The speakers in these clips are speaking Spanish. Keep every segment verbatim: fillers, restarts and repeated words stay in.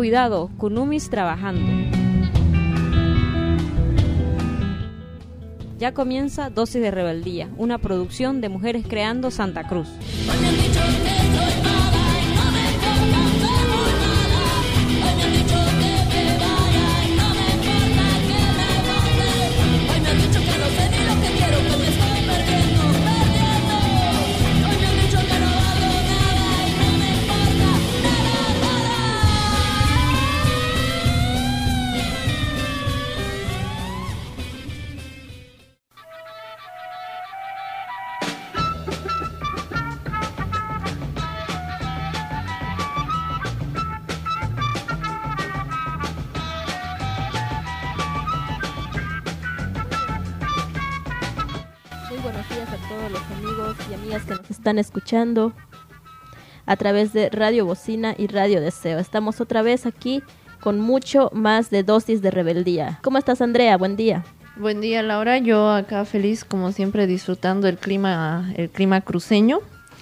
cuidado, Kunumis trabajando. Ya comienza Dosis de Rebeldía, una producción de Mujeres Creando Santa Cruz. Que nos están escuchando a través de Radio Bocina y Radio Deseo. Estamos otra vez aquí con mucho más de Dosis de Rebeldía. ¿Cómo estás, Andrea? Buen día. Buen día, Laura. Yo acá feliz, como siempre, disfrutando el clima, el clima cruceño,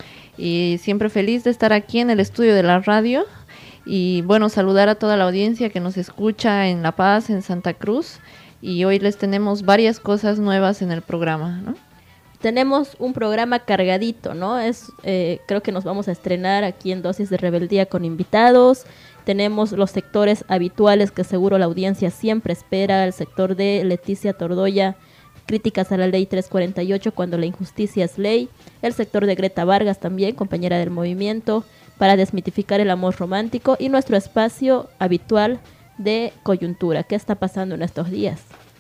y siempre feliz de estar aquí en el estudio de la radio. Y bueno, saludar a toda la audiencia que nos escucha en La Paz, en Santa Cruz. Y hoy les tenemos varias cosas nuevas en el programa, ¿no? Tenemos un programa cargadito, ¿no? Es, eh, creo que nos vamos a estrenar aquí en Dosis de Rebeldía con invitados. Tenemos los sectores habituales que seguro la audiencia siempre espera. El sector de Leticia Tordoya, críticas a la ley trescientos cuarenta y ocho cuando la injusticia es ley. El sector de Greta Vargas también, compañera del movimiento, para desmitificar el amor romántico. Y nuestro espacio habitual de coyuntura. ¿Qué está pasando en estos días?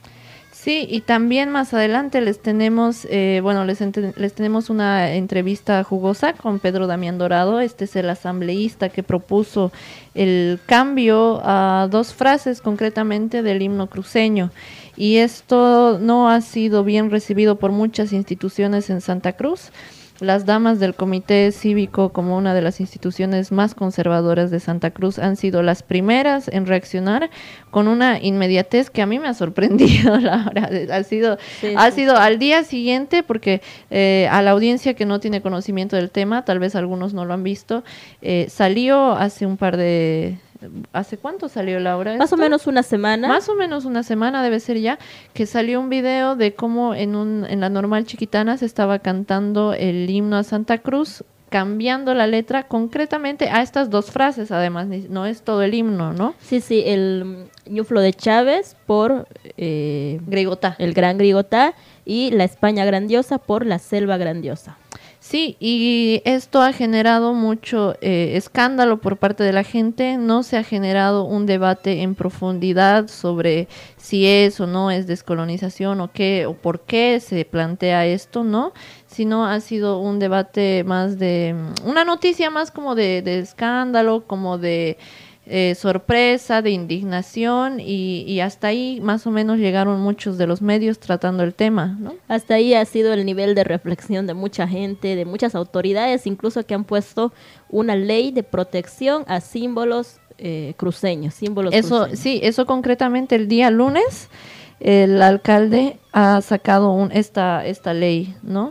Sí, y también más adelante les tenemos, eh, bueno, les, ent- les tenemos una entrevista jugosa con Pedro Damián Dorado. Este es el asambleísta que propuso el cambio a dos frases concretamente del himno cruceño. Y esto no ha sido bien recibido por muchas instituciones en Santa Cruz. Las damas del Comité Cívico, como una de las instituciones más conservadoras de Santa Cruz, han sido las primeras en reaccionar con una inmediatez que a mí me ha sorprendido, Laura. Ha sido, sí, ha sí. sido al día siguiente, porque eh, a la audiencia que no tiene conocimiento del tema, tal vez algunos no lo han visto, eh, salió hace un par de... ¿Hace cuánto salió, Laura, esto? Más o menos una semana. Más o menos una semana debe ser ya, que salió un video de cómo en un en la Normal Chiquitana se estaba cantando el himno a Santa Cruz, cambiando la letra concretamente a estas dos frases, además, no es todo el himno, ¿no? Sí, sí, el ñuflo de Chávez por eh, Grigotá. El Gran Grigotá, y la España grandiosa por la Selva grandiosa. Sí, y esto ha generado mucho eh, escándalo por parte de la gente. No se ha generado un debate en profundidad sobre si es o no es descolonización o qué o por qué se plantea esto, ¿no? Sino ha sido un debate más de, una noticia más como de, de escándalo, como de eh, sorpresa, de indignación, y, y hasta ahí más o menos llegaron muchos de los medios tratando el tema, ¿no? Hasta ahí ha sido el nivel de reflexión de mucha gente, de muchas autoridades, incluso que han puesto una ley de protección a símbolos eh, cruceños, símbolos eso, cruceños. Sí, eso concretamente el día lunes el alcalde ha sacado un, esta, esta ley, ¿no?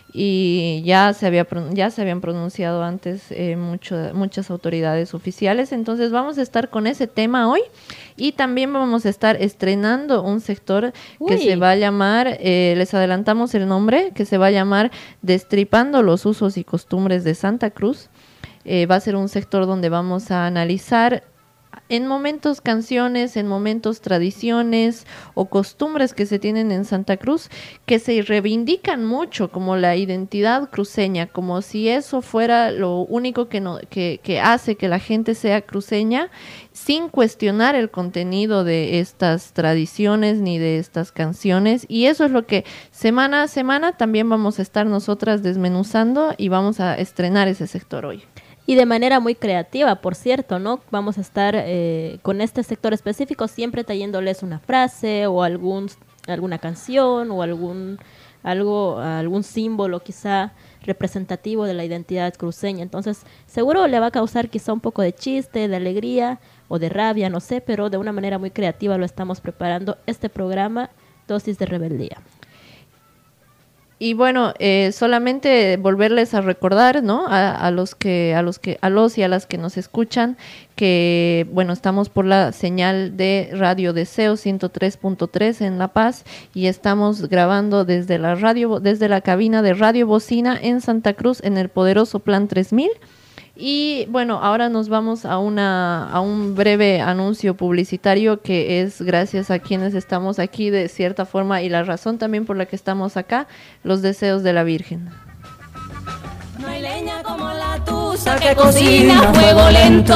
Y ya se había ya se habían pronunciado antes eh, mucho, muchas autoridades oficiales. Entonces vamos a estar con ese tema hoy, y también vamos a estar estrenando un sector que Uy. se va a llamar, eh, les adelantamos el nombre, que se va a llamar Destripando los usos y costumbres de Santa Cruz. Eh, va a ser un sector donde vamos a analizar en momentos canciones, en momentos tradiciones o costumbres que se tienen en Santa Cruz, que se reivindican mucho como la identidad cruceña, como si eso fuera lo único que, no, que, que hace que la gente sea cruceña, sin cuestionar el contenido de estas tradiciones ni de estas canciones. Y eso es lo que semana a semana también vamos a estar nosotras desmenuzando, y vamos a estrenar ese sector hoy. Y de manera muy creativa, por cierto, ¿no? Vamos a estar eh, con este sector específico siempre trayéndoles una frase o algún alguna canción o algún algo algún símbolo quizá representativo de la identidad cruceña. Entonces, seguro le va a causar quizá un poco de chiste, de alegría o de rabia, no sé, pero de una manera muy creativa lo estamos preparando este programa Dosis de Rebeldía. Y bueno, eh, solamente volverles a recordar, ¿no? A, a los que, a los que, a los y a las que nos escuchan, que bueno, estamos por la señal de Radio Deseo ciento tres punto tres en La Paz y estamos grabando desde la radio, desde la cabina de Radio Bocina en Santa Cruz en el poderoso Plan tres mil. Y bueno, ahora nos vamos a una a un breve anuncio publicitario que es gracias a quienes estamos aquí de cierta forma y la razón también por la que estamos acá, los deseos de la Virgen. No hay leña como la tusa que cocina a fuego lento.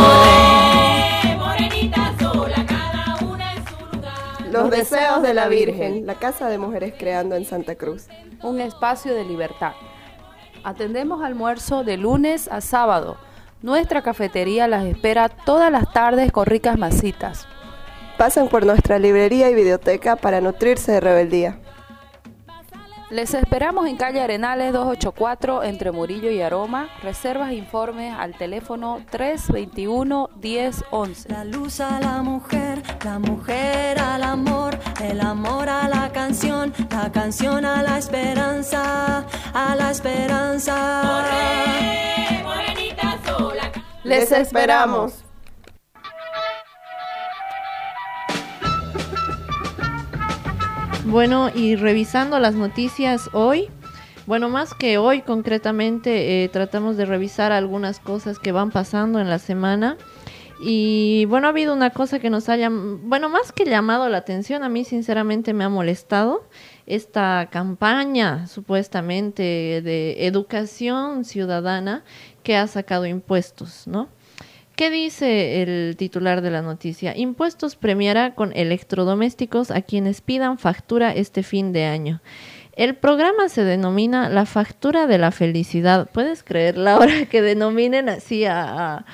Morenita sola, cada una en su lugar. Los deseos de la Virgen, la Casa de Mujeres Creando en Santa Cruz. Un espacio de libertad. Atendemos almuerzo de lunes a sábado. Nuestra cafetería las espera todas las tardes con ricas masitas. Pasen por nuestra librería y biblioteca para nutrirse de rebeldía. Les esperamos en calle Arenales doscientos ochenta y cuatro entre Murillo y Aroma. Reservas e informes al teléfono tres veintiuno, diez once. La luz a la mujer, la mujer al amor, el amor a la canción, la canción a la esperanza, a la esperanza. Morre, morenita sola. Les esperamos. Bueno, y revisando las noticias hoy, bueno, más que hoy concretamente, eh, tratamos de revisar algunas cosas que van pasando en la semana. Y bueno, ha habido una cosa que nos haya, bueno, más que llamado la atención, a mí sinceramente me ha molestado esta campaña supuestamente de educación ciudadana que ha sacado impuestos, ¿no? ¿Qué dice el titular de la noticia? Impuestos premiará con electrodomésticos a quienes pidan factura este fin de año. El programa se denomina la factura de la felicidad. ¿Puedes creer, Laura, que denominen así a, a,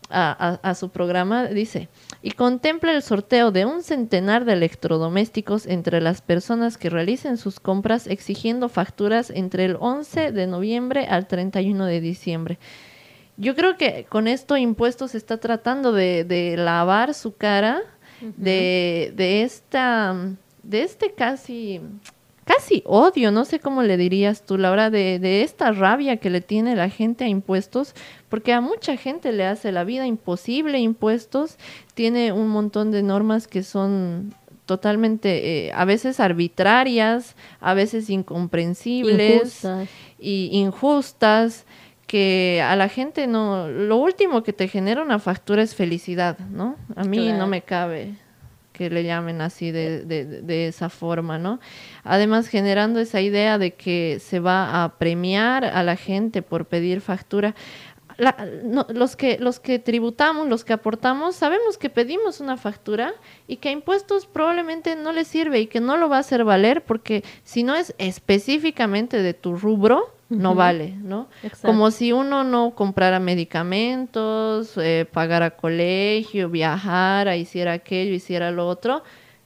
a, a su programa? Dice, y contempla el sorteo de un centenar de electrodomésticos entre las personas que realicen sus compras exigiendo facturas entre el once de noviembre al treinta y uno de diciembre. Yo creo que con esto Impuestos está tratando de, de lavar su cara uh-huh. de, de esta, de este casi, casi odio, no sé cómo le dirías tú, Laura, de, de esta rabia que le tiene la gente a Impuestos, porque a mucha gente le hace la vida imposible Impuestos, tiene un montón de normas que son totalmente, eh, a veces arbitrarias, a veces incomprensibles Injustas. y injustas, que a la gente no, lo último que te genera una factura es felicidad, ¿no? A mí Claro. no me cabe que le llamen así de, de, de esa forma, ¿no? Además, generando esa idea de que se va a premiar a la gente por pedir factura. La, no, los que los que tributamos, los que aportamos, sabemos que pedimos una factura y que a Impuestos probablemente no le sirve y que no lo va a hacer valer porque si no es específicamente de tu rubro, no uh-huh. vale, ¿no? Exacto. Como si uno no comprara medicamentos, eh, pagara colegio, viajara, hiciera aquello, hiciera lo otro.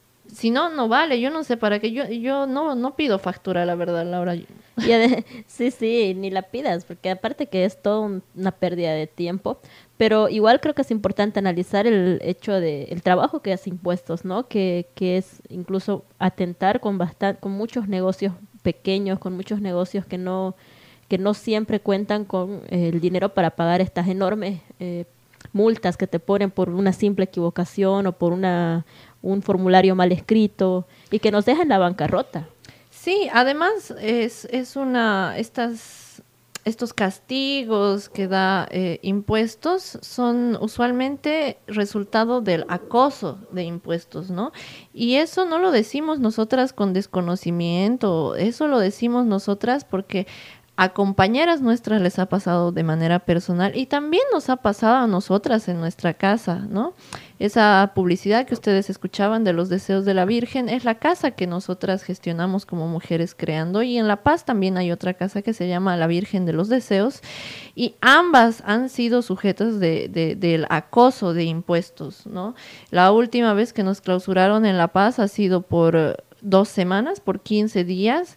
Si no, no vale. Yo no sé para qué. Yo yo no no pido factura, la verdad, Laura. Y de, sí, sí, ni la pidas, porque aparte que es toda un, una pérdida de tiempo, pero igual creo que es importante analizar el hecho de el trabajo que hace Impuestos, ¿no? Que, que es incluso atentar con bastan, con muchos negocios pequeños, con muchos negocios que no que no siempre cuentan con eh, el dinero para pagar estas enormes eh, multas que te ponen por una simple equivocación o por una un formulario mal escrito y que nos dejan la bancarrota. Sí, además es es una estas estos castigos que da eh, Impuestos son usualmente resultado del acoso de Impuestos, ¿no? Y eso no lo decimos nosotras con desconocimiento, eso lo decimos nosotras porque a compañeras nuestras les ha pasado de manera personal y también nos ha pasado a nosotras en nuestra casa, ¿no? Esa publicidad que ustedes escuchaban de los deseos de la Virgen es la casa que nosotras gestionamos como Mujeres Creando y en La Paz también hay otra casa que se llama La Virgen de los Deseos y ambas han sido sujetas de, de, del acoso de Impuestos, ¿no? La última vez que nos clausuraron en La Paz ha sido por dos semanas, por quince días.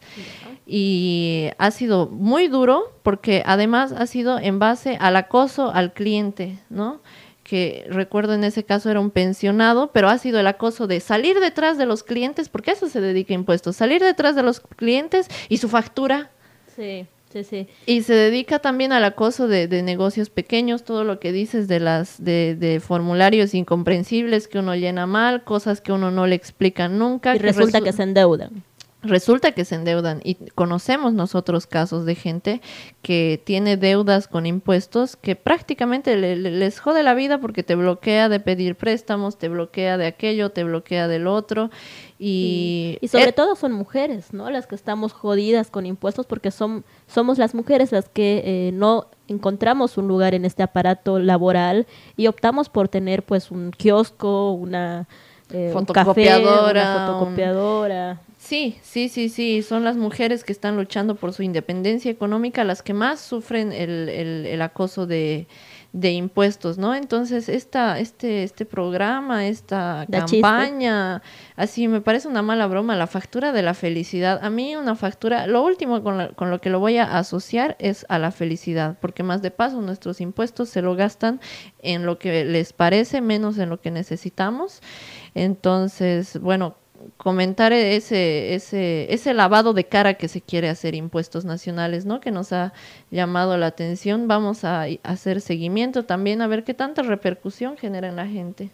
Y ha sido muy duro porque además ha sido en base al acoso al cliente, ¿no? que recuerdo en ese caso era un pensionado, pero ha sido el acoso de salir detrás de los clientes, porque a eso se dedica impuestos, salir detrás de los clientes y su factura. Sí, sí, sí. Y se dedica también al acoso de, de negocios pequeños, todo lo que dices de las de, de formularios incomprensibles que uno llena mal, cosas que uno no le explica nunca. Y resulta resu- que se endeudan. Resulta que se endeudan y conocemos nosotros casos de gente que tiene deudas con impuestos que prácticamente le, le, les jode la vida porque te bloquea de pedir préstamos, te bloquea de aquello, te bloquea del otro y... Y sobre eh, todo son mujeres, ¿no? Las que estamos jodidas con impuestos porque son, somos las mujeres las que eh, no encontramos un lugar en este aparato laboral y optamos por tener pues un kiosco, una... Eh, Fotocopiadora, un café, una fotocopiadora. Sí, sí, sí, sí, son las mujeres que están luchando por su independencia económica las que más sufren el, el, el acoso de, de impuestos, ¿no? Entonces, esta, este, este programa, esta Da campaña, así me parece una mala broma, la factura de la felicidad. A mí una factura, lo último con, la, con lo que lo voy a asociar es a la felicidad, porque más de paso nuestros impuestos se lo gastan en lo que les parece, menos en lo que necesitamos. Entonces, bueno, comentar ese ese ese lavado de cara que se quiere hacer impuestos nacionales, ¿no? Que nos ha llamado la atención. Vamos a hacer seguimiento también a ver qué tanta repercusión genera en la gente.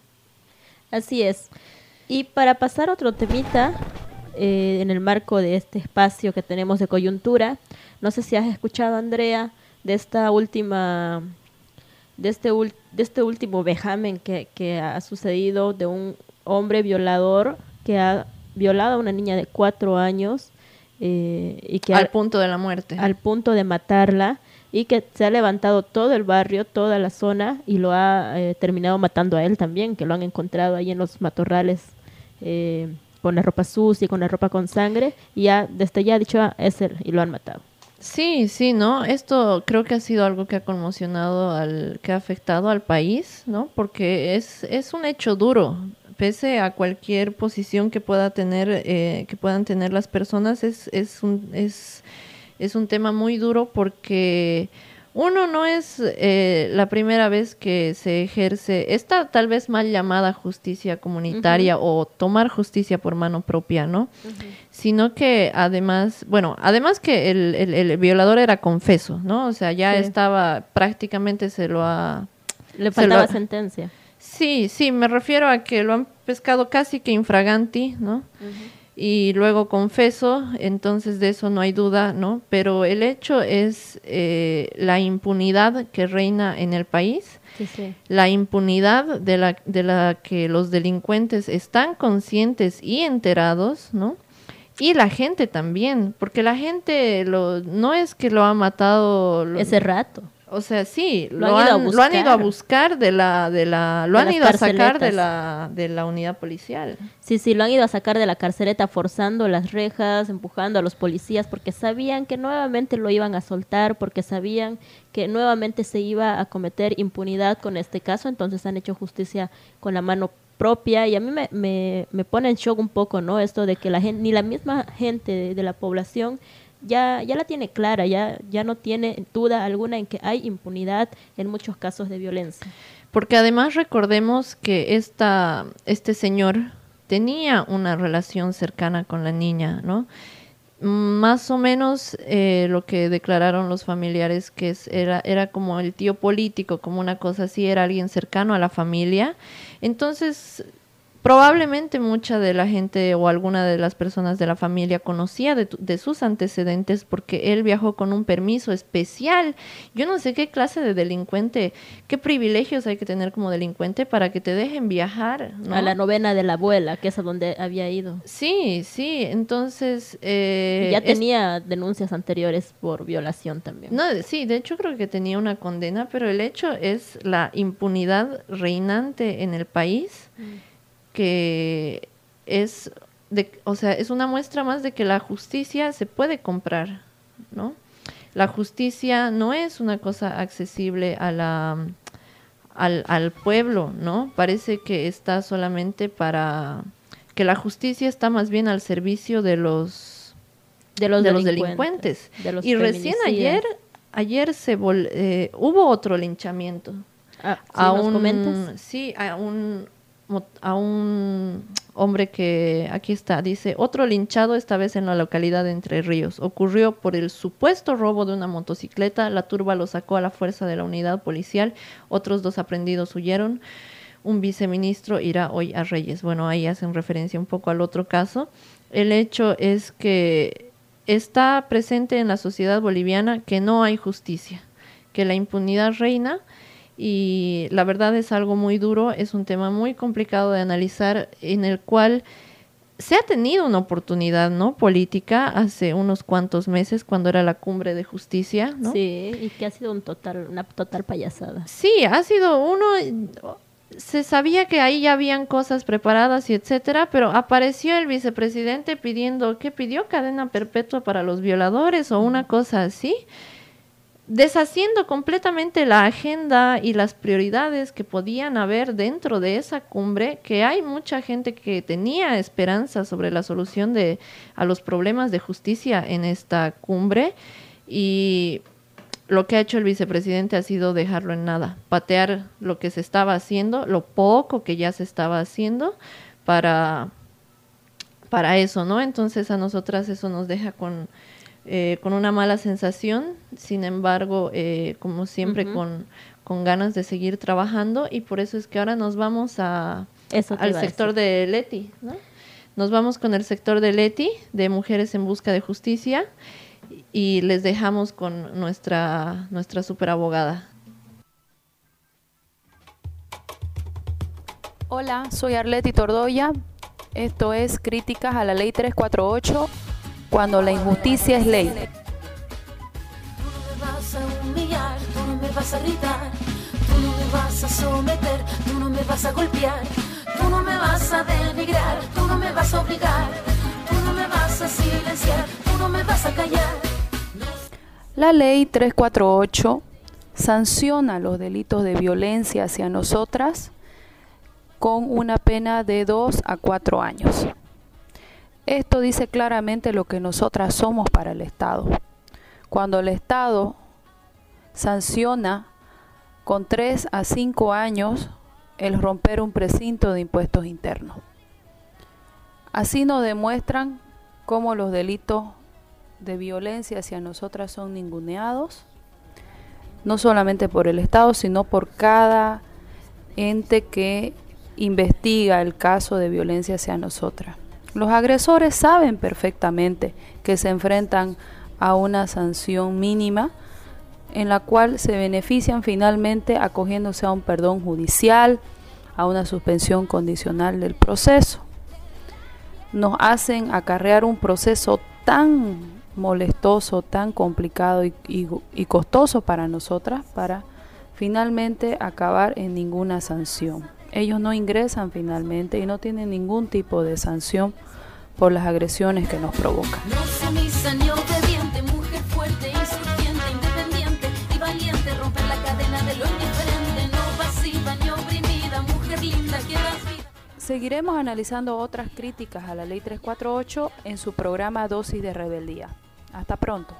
Así es. Y para pasar a otro temita, eh, en el marco de este espacio que tenemos de coyuntura, no sé si has escuchado, Andrea, de esta última, de este ul- de este último vejamen que, que ha sucedido de un hombre violador que ha violado a una niña de cuatro años eh, y que al ha, punto de la muerte. al punto de matarla y que se ha levantado todo el barrio, toda la zona y lo ha eh, terminado matando a él también, que lo han encontrado ahí en los matorrales eh, con la ropa sucia y con la ropa con sangre y ya desde ya ha dicho ah, es él y lo han matado. Sí, sí, ¿no? Esto creo que ha sido algo que ha conmocionado, al que ha afectado al país, ¿no? Porque es, es un hecho duro. Pese a cualquier posición que pueda tener, eh, que puedan tener las personas, es, es, un, es, es un tema muy duro porque uno no es eh, la primera vez que se ejerce esta tal vez mal llamada justicia comunitaria uh-huh. o tomar justicia por mano propia, ¿no? Uh-huh. Sino que además, bueno, además que el, el, el violador era confeso, ¿no? O sea, ya sí. estaba, prácticamente se lo ha... Le faltaba lo, sentencia. Sí, sí, me refiero a que lo han pescado casi que infraganti, ¿no? Uh-huh. Y luego confeso, entonces de eso no hay duda, ¿no? Pero el hecho es eh, la impunidad que reina en el país, sí, sí. la impunidad de la, de la que los delincuentes están conscientes y enterados, ¿no? Y la gente también, porque la gente lo, no es que lo ha matado... Lo, ese rato. O sea, sí, lo, lo, han, han, ido a lo han ido a buscar de la, de la, lo de han ido a sacar carceletas. de la, de la unidad policial. Sí, sí, lo han ido a sacar de la carceleta forzando las rejas, empujando a los policías porque sabían que nuevamente lo iban a soltar, porque sabían que nuevamente se iba a cometer impunidad con este caso, entonces han hecho justicia con la mano propia y a mí me, me, me pone en shock un poco, ¿no? Esto de que la gente, ni la misma gente de, de la población ya ya la tiene clara, ya ya no tiene duda alguna en que hay impunidad en muchos casos de violencia. Porque además recordemos que esta este señor tenía una relación cercana con la niña, ¿no? Más o menos eh, lo que declararon los familiares que es, era era como el tío político, como una cosa así, era alguien cercano a la familia. Entonces, probablemente mucha de la gente o alguna de las personas de la familia conocía de, de sus antecedentes porque él viajó con un permiso especial. Yo no sé qué clase de delincuente, qué privilegios hay que tener como delincuente para que te dejen viajar, ¿no? A la novena de la abuela, que es a donde había ido. Sí, sí, entonces... Eh, ya tenía es... denuncias anteriores por violación también. No, sí, de hecho creo que tenía una condena, pero el hecho es la impunidad reinante en el país. Mm. Que es de, o sea, es una muestra más de que la justicia se puede comprar, ¿no? La justicia no es una cosa accesible a la al, al pueblo, ¿no? Parece que está solamente para que la justicia está más bien al servicio de los de los, de delincuentes, los delincuentes. De los y recién ayer ayer se vol, eh, hubo otro linchamiento. Ah, ¿sí a nos un comentas? sí, a un a un hombre que aquí está, dice, otro linchado esta vez en la localidad de Entre Ríos. Ocurrió por el supuesto robo de una motocicleta, la turba lo sacó a la fuerza de la unidad policial, otros dos aprendidos huyeron, un viceministro irá hoy a Reyes. Bueno, ahí hacen referencia un poco al otro caso. El hecho es que está presente en la sociedad boliviana que no hay justicia, que la impunidad reina. Y la verdad es algo muy duro, es un tema muy complicado de analizar, en el cual se ha tenido una oportunidad, ¿no?, política hace unos cuantos meses cuando era la cumbre de justicia, ¿no? Sí, y que ha sido un total, una total payasada. Sí, ha sido uno, se sabía que ahí ya habían cosas preparadas y etcétera, pero apareció el vicepresidente pidiendo, ¿qué pidió? Cadena perpetua para los violadores o una cosa así, deshaciendo completamente la agenda y las prioridades que podían haber dentro de esa cumbre, que hay mucha gente que tenía esperanza sobre la solución de a los problemas de justicia en esta cumbre, y lo que ha hecho el vicepresidente ha sido dejarlo en nada, patear lo que se estaba haciendo, lo poco que ya se estaba haciendo para, para eso, ¿no? Entonces a nosotras eso nos deja con Eh, con una mala sensación, sin embargo, eh, como siempre, uh-huh. con, con ganas de seguir trabajando, y por eso es que ahora nos vamos a, al sector de Leti, ¿no? Nos vamos con el sector de Leti, de Mujeres en Busca de Justicia, y les dejamos con nuestra, nuestra superabogada. Hola, soy Arleti Tordoya, esto es Críticas a la Ley trescientos cuarenta y ocho. Cuando la injusticia es ley. Tú no me vas a humillar, tú no me vas a gritar, tú no me vas a someter, tú no me vas a golpear, tú no me vas a denigrar, tú no me vas a obligar, tú no me vas a silenciar, tú no me vas a callar. La ley trescientos cuarenta y ocho sanciona los delitos de violencia hacia nosotras con una pena de dos a cuatro años. Esto dice claramente lo que nosotras somos para el Estado. Cuando el Estado sanciona con tres a cinco años el romper un precinto de impuestos internos. Así nos demuestran cómo los delitos de violencia hacia nosotras son ninguneados, no solamente por el Estado, sino por cada ente que investiga el caso de violencia hacia nosotras. Los agresores saben perfectamente que se enfrentan a una sanción mínima en la cual se benefician finalmente acogiéndose a un perdón judicial, a una suspensión condicional del proceso. Nos hacen acarrear un proceso tan molestoso, tan complicado y, y, y costoso para nosotras, para finalmente acabar en ninguna sanción. Ellos no ingresan finalmente y no tienen ningún tipo de sanción por las agresiones que nos provocan. No sumisa ni obediente, mujer fuerte, insurgente, independiente y valiente, romper la cadena de lo indiferente, no pasiva ni oprimida, mujer linda que das vida. Seguiremos analizando otras críticas a la ley trescientos cuarenta y ocho en su programa Dosis de Rebeldía. Hasta pronto.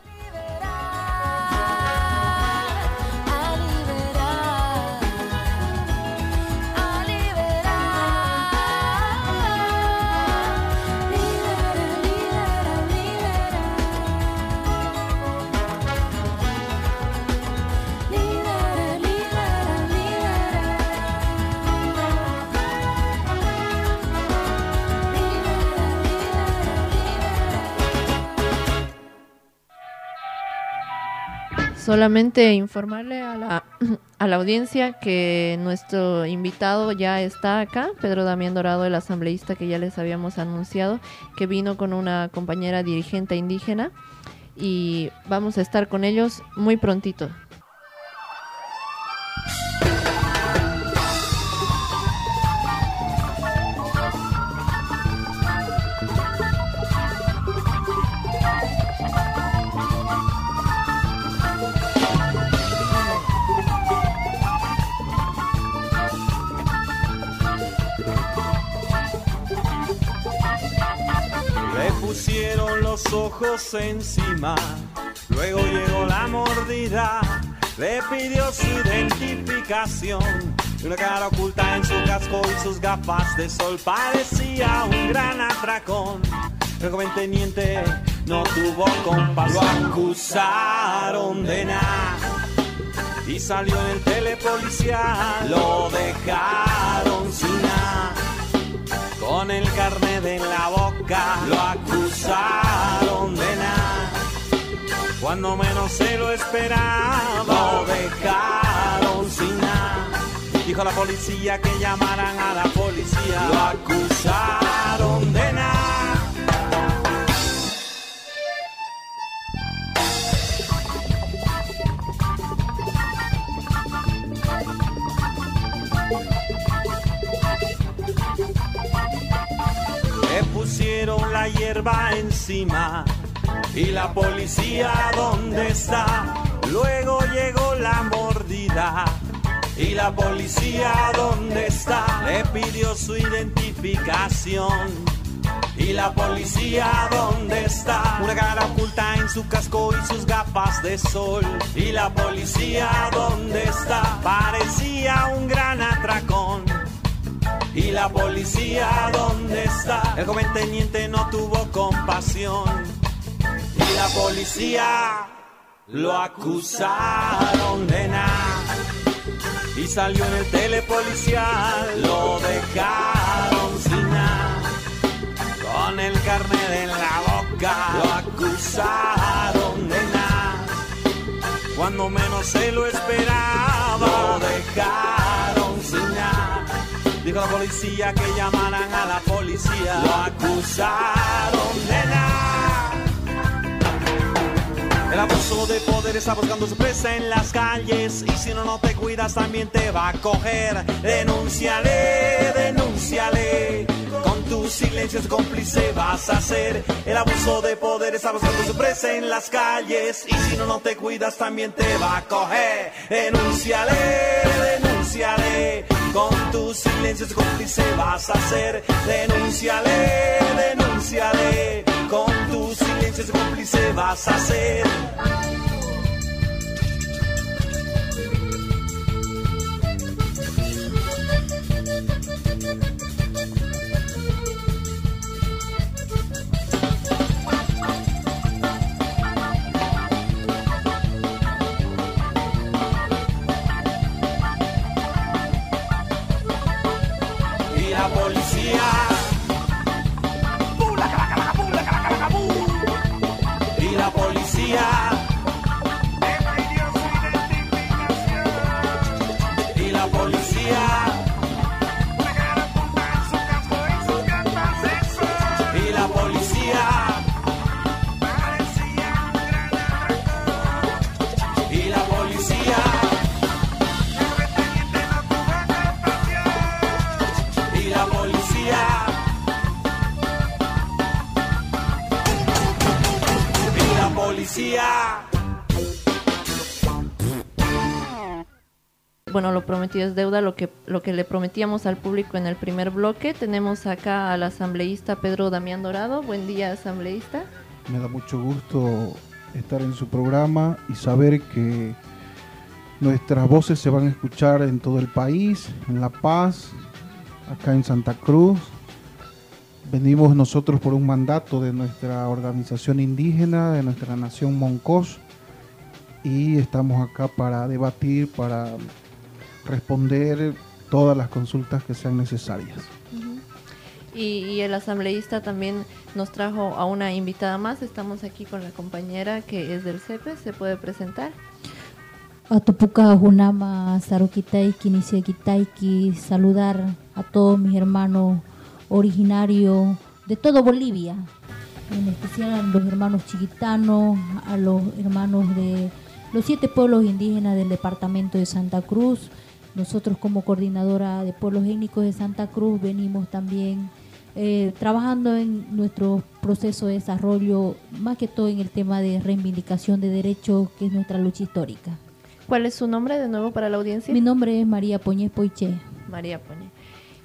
Solamente informarle a la, a la audiencia que nuestro invitado ya está acá, Pedro Damián Dorado, el asambleísta que ya les habíamos anunciado, que vino con una compañera dirigente indígena, y vamos a estar con ellos muy prontito. Pusieron los ojos encima, luego llegó la mordida le pidió su identificación. Una cara oculta en su casco y sus gafas de sol parecía un gran atracón. El joven teniente no tuvo compasión, lo acusaron de nada y salió en el telepolicial. Lo dejaron sin nada, con el carnet en la boca. Lo acusaron de nada, cuando menos se lo esperaba. Lo dejaron sin nada, dijo la policía que llamaran a la policía. Lo acusaron de nada. Le pusieron la hierba encima y la policía, ¿dónde está? Luego llegó la mordida y la policía, ¿dónde está? Le pidió su identificación y la policía, ¿dónde está? Una cara oculta en su casco y sus gafas de sol. Y la policía, ¿dónde está? Parecía un gran atracón. Y la policía, ¿dónde está? El joven teniente no tuvo compasión. Y la policía lo acusaron de nada y salió en el telepolicial. Lo dejaron sin nada, con el carnet en la boca. Lo acusaron de nada, cuando menos se lo esperaba. Lo dejaron sin nada, dijo la policía que llamaran a la policía. Lo acusaron de nada. El abuso de poder está buscando su presa en las calles, y si no, no te cuidas también te va a coger. Denúnciale, denúnciale, con tu silencio cómplice vas a ser. El abuso de poder está buscando su presa en las calles, y si no, no te cuidas también te va a coger. Denúnciale, denúnciale, con tu silencio cómplice vas a ser. Denúnciale, denúnciale, con tu silencio cómplice vas a ser. Y la policía, y la policía le pidió su identificación. Y la policía, una cara oculta en su casco y sus gafas de sol. Y la policía parecía un gran atracón. Y la policía, el reteniente no tuvo compasión. Y la policía, policía. Bueno, lo prometido es deuda, lo que, lo que le prometíamos al público en el primer bloque. Tenemos acá al asambleísta Pedro Damián Dorado. Buen día, asambleísta. Me da mucho gusto estar en su programa y saber que nuestras voces se van a escuchar en todo el país, en La Paz, acá en Santa Cruz. Venimos nosotros por un mandato de nuestra organización indígena, de nuestra nación Moncos, y estamos acá para debatir, para responder todas las consultas que sean necesarias. Uh-huh. y, y el asambleísta también nos trajo a una invitada más. Estamos aquí con la compañera que es del C E P E. ¿Se puede presentar? Atupuca Junama Sarukitaiki Nisiakitaiki, saludar a todos mis hermanos originarios de todo Bolivia, en especial a los hermanos chiquitanos, a los hermanos de los siete pueblos indígenas del departamento de Santa Cruz. Nosotros como coordinadora de pueblos étnicos de Santa Cruz venimos también eh, trabajando en nuestro proceso de desarrollo, más que todo en el tema de reivindicación de derechos, que es nuestra lucha histórica. ¿Cuál es su nombre de nuevo para la audiencia? Mi nombre es María Poñez Poiché. María Poñez.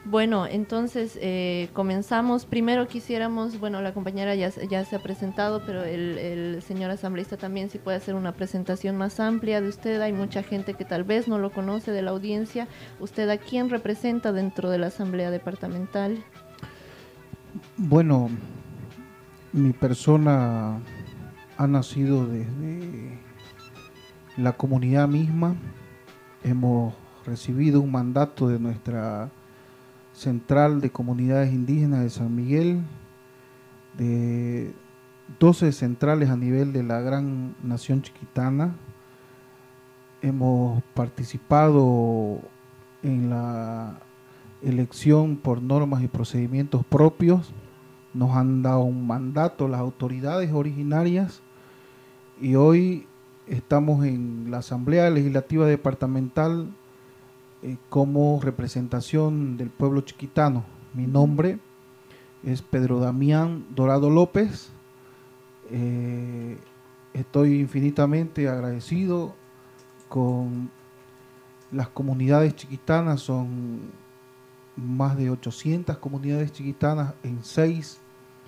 Bueno, entonces eh, comenzamos. Primero quisiéramos, bueno, la compañera ya, ya se ha presentado, pero el, el señor asambleísta también sí puede hacer una presentación más amplia de usted. Hay mucha gente que tal vez no lo conoce de la audiencia. ¿Usted a quién representa dentro de la Asamblea Departamental? Bueno, mi persona ha nacido desde la comunidad misma. Hemos recibido un mandato de nuestra Central de Comunidades Indígenas de San Miguel, de doce centrales a nivel de la gran nación chiquitana. Hemos participado en la elección por normas y procedimientos propios. Nos han dado un mandato las autoridades originarias y hoy estamos en la Asamblea Legislativa Departamental eh, como representación del pueblo chiquitano. Mi nombre es Pedro Damián Dorado López. Eh, estoy infinitamente agradecido con las comunidades chiquitanas. Son más de ochocientas comunidades chiquitanas en seis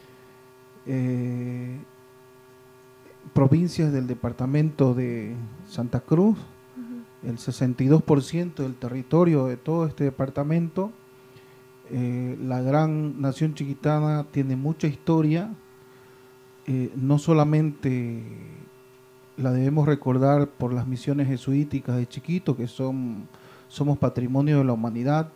eh, provincias del departamento de Santa Cruz. Uh-huh. El sesenta y dos por ciento del territorio de todo este departamento. Eh, la gran nación chiquitana tiene mucha historia. Eh, no solamente la debemos recordar por las misiones jesuíticas de Chiquito, que son somos patrimonio de la humanidad,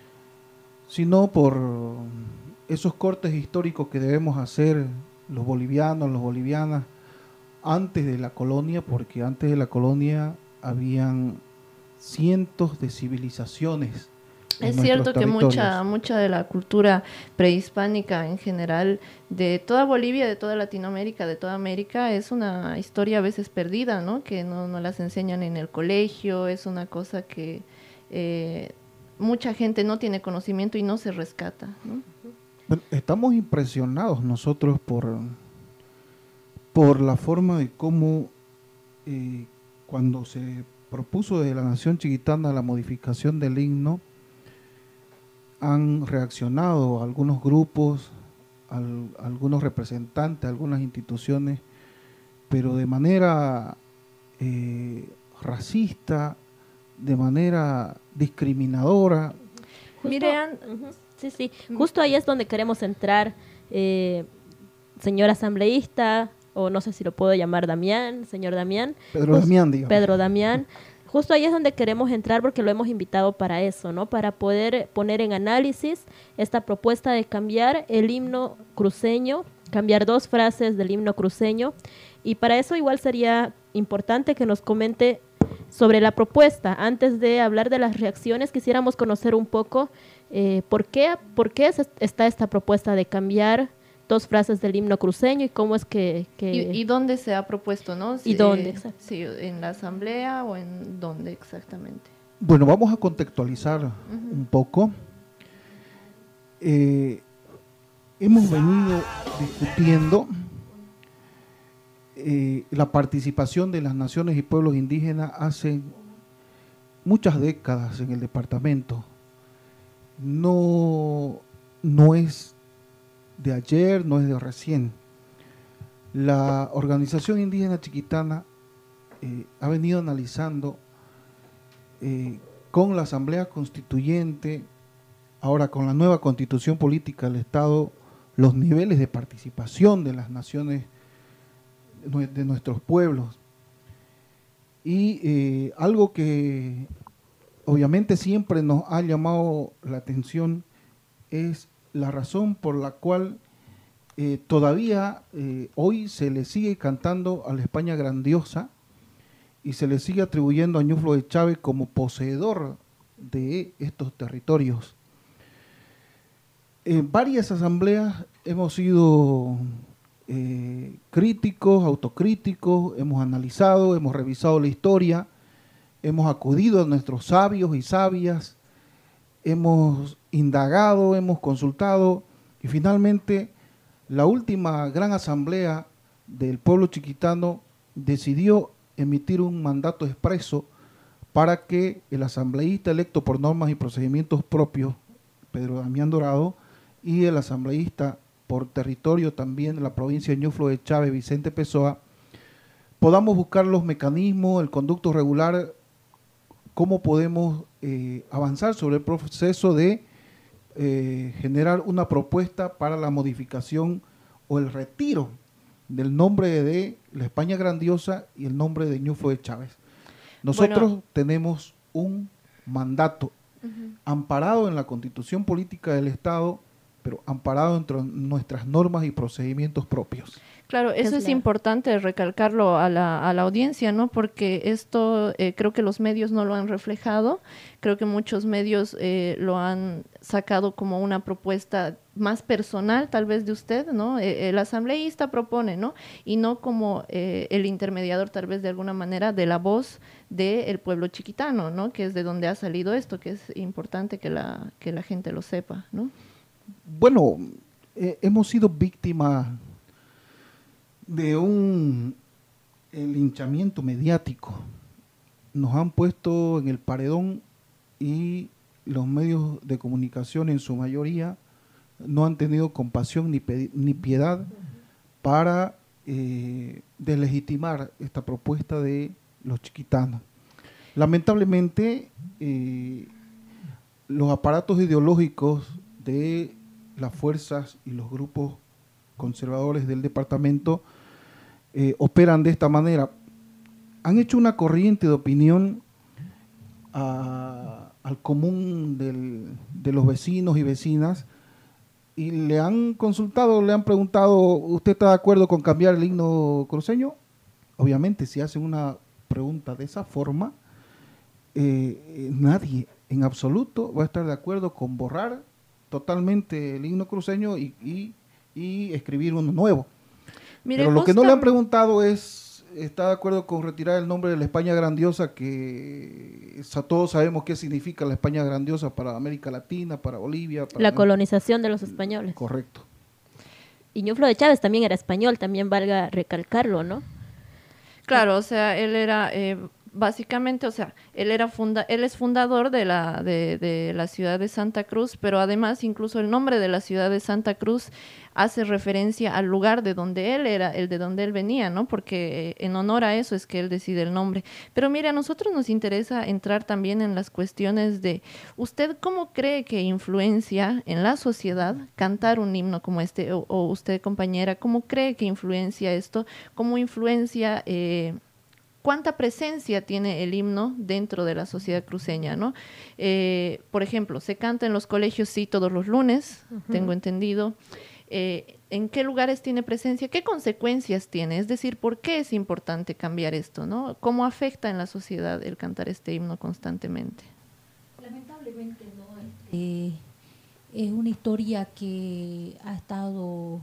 sino por esos cortes históricos que debemos hacer los bolivianos, los bolivianas, antes de la colonia, porque antes de la colonia habían cientos de civilizaciones. Es cierto que mucha mucha de la cultura prehispánica en general, de toda Bolivia, de toda Latinoamérica, de toda América, es una historia a veces perdida, ¿no? Que no, no las enseñan en el colegio, es una cosa que eh, mucha gente no tiene conocimiento y no se rescata, ¿no? Bueno, estamos impresionados nosotros por, por la forma de cómo eh, cuando se propuso de la Nación Chiquitana la modificación del himno, han reaccionado algunos grupos, al, algunos representantes, algunas instituciones, pero de manera eh, racista, de manera discriminadora. Justo, Miren, uh-huh, sí, sí, justo ahí es donde queremos entrar, eh, señor asambleísta, o no sé si lo puedo llamar Damián, señor Damián. Pedro Just, Damián, digamos. Pedro Damián. Justo ahí es donde queremos entrar porque lo hemos invitado para eso, ¿no? Para poder poner en análisis esta propuesta de cambiar el himno cruceño, cambiar dos frases del himno cruceño, y para eso igual sería importante que nos comente sobre la propuesta. Antes de hablar de las reacciones, quisiéramos conocer un poco eh, por qué, por qué está esta propuesta de cambiar dos frases del himno cruceño y cómo es que... que ¿Y, ¿Y dónde se ha propuesto, no? ¿Y dónde? Eh, sí, ¿en la asamblea o en dónde exactamente? Bueno, vamos a contextualizar uh-huh. un poco. Eh, hemos venido discutiendo eh, la participación de las naciones y pueblos indígenas hace muchas décadas en el departamento. No, no es de ayer, no es de recién. La Organización Indígena Chiquitana eh, ha venido analizando eh, con la Asamblea Constituyente, ahora con la nueva Constitución Política del Estado, los niveles de participación de las naciones, de nuestros pueblos. Y eh, algo que obviamente siempre nos ha llamado la atención es la razón por la cual eh, todavía eh, hoy se le sigue cantando a la España grandiosa y se le sigue atribuyendo a Ñuflo de Chávez como poseedor de estos territorios. En varias asambleas hemos sido eh, críticos, autocríticos, hemos analizado, hemos revisado la historia, hemos acudido a nuestros sabios y sabias, hemos indagado, hemos consultado y finalmente la última gran asamblea del pueblo chiquitano decidió emitir un mandato expreso para que el asambleísta electo por normas y procedimientos propios, Pedro Damián Dorado, y el asambleísta por territorio también de la provincia de Ñuflo de Chávez, Vicente Pessoa, podamos buscar los mecanismos, el conducto regular, cómo podemos eh, avanzar sobre el proceso de eh, generar una propuesta para la modificación o el retiro del nombre de la España Grandiosa y el nombre de Ñuflo de Chávez. Nosotros bueno, tenemos un mandato uh-huh. amparado en la Constitución Política del Estado, pero amparado entre nuestras normas y procedimientos propios. Claro, eso es, es importante recalcarlo a la, a la audiencia, ¿no? Porque esto eh, creo que los medios no lo han reflejado, creo que muchos medios eh, lo han sacado como una propuesta más personal, tal vez de usted, ¿no? Eh, el asambleísta propone, ¿no? Y no como eh, el intermediador, tal vez de alguna manera, de la voz del pueblo chiquitano, ¿no? Que es de donde ha salido esto, que es importante que la, que la gente lo sepa, ¿no? Bueno, eh, hemos sido víctimas de un el linchamiento mediático. Nos han puesto en el paredón y los medios de comunicación en su mayoría no han tenido compasión ni, ni piedad para eh, deslegitimar esta propuesta de los chiquitanos. Lamentablemente, eh, los aparatos ideológicos de las fuerzas y los grupos conservadores del departamento eh, operan de esta manera. Han hecho una corriente de opinión a, al común del, de los vecinos y vecinas y le han consultado, le han preguntado, ¿usted está de acuerdo con cambiar el himno cruceño? Obviamente, si hacen una pregunta de esa forma, eh, nadie en absoluto va a estar de acuerdo con borrar totalmente el himno cruceño y, y, y escribir uno nuevo. Mire, pero lo que no le han preguntado es, ¿está de acuerdo con retirar el nombre de la España Grandiosa? Que todos sabemos qué significa la España Grandiosa para América Latina, para Bolivia. Para la colonización de los españoles. Correcto. Y Ñuflo de Chávez también era español, también valga recalcarlo, ¿no? Claro, o sea, él era... Eh, básicamente, o sea, él era funda él es fundador de la de, de la ciudad de Santa Cruz, pero además incluso el nombre de la ciudad de Santa Cruz hace referencia al lugar de donde él era, el de donde él venía, ¿no? Porque eh, en honor a eso es que él decide el nombre. Pero mire, a nosotros nos interesa entrar también en las cuestiones de, ¿usted cómo cree que influencia en la sociedad cantar un himno como este? O, o usted, compañera, ¿cómo cree que influencia esto? ¿Cómo influencia... Eh, ¿Cuánta presencia tiene el himno dentro de la sociedad cruceña, ¿no? Eh, por ejemplo, se canta en los colegios, sí, todos los lunes, uh-huh. tengo entendido. Eh, ¿En qué lugares tiene presencia? ¿Qué consecuencias tiene? Es decir, ¿por qué es importante cambiar esto, ¿no? ¿Cómo afecta en la sociedad el cantar este himno constantemente? Lamentablemente, ¿no? Eh, es una historia que ha estado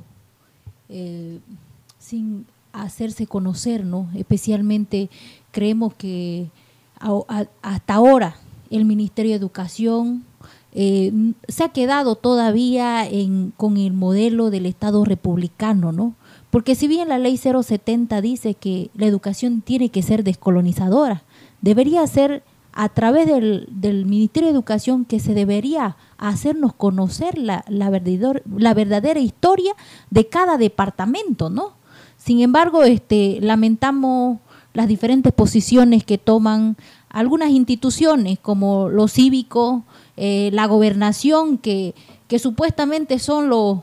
eh, sin... hacerse conocer, ¿no? Especialmente creemos que a, a, hasta ahora el Ministerio de Educación eh, se ha quedado todavía en, con el modelo del Estado republicano, ¿no? Porque si bien la ley cero setenta dice que la educación tiene que ser descolonizadora, debería ser a través del, del Ministerio de Educación que se debería hacernos conocer la, la, verdadera, la verdadera historia de cada departamento, ¿no? Sin embargo, este, lamentamos las diferentes posiciones que toman algunas instituciones como los cívicos, eh, la gobernación, que, que supuestamente son los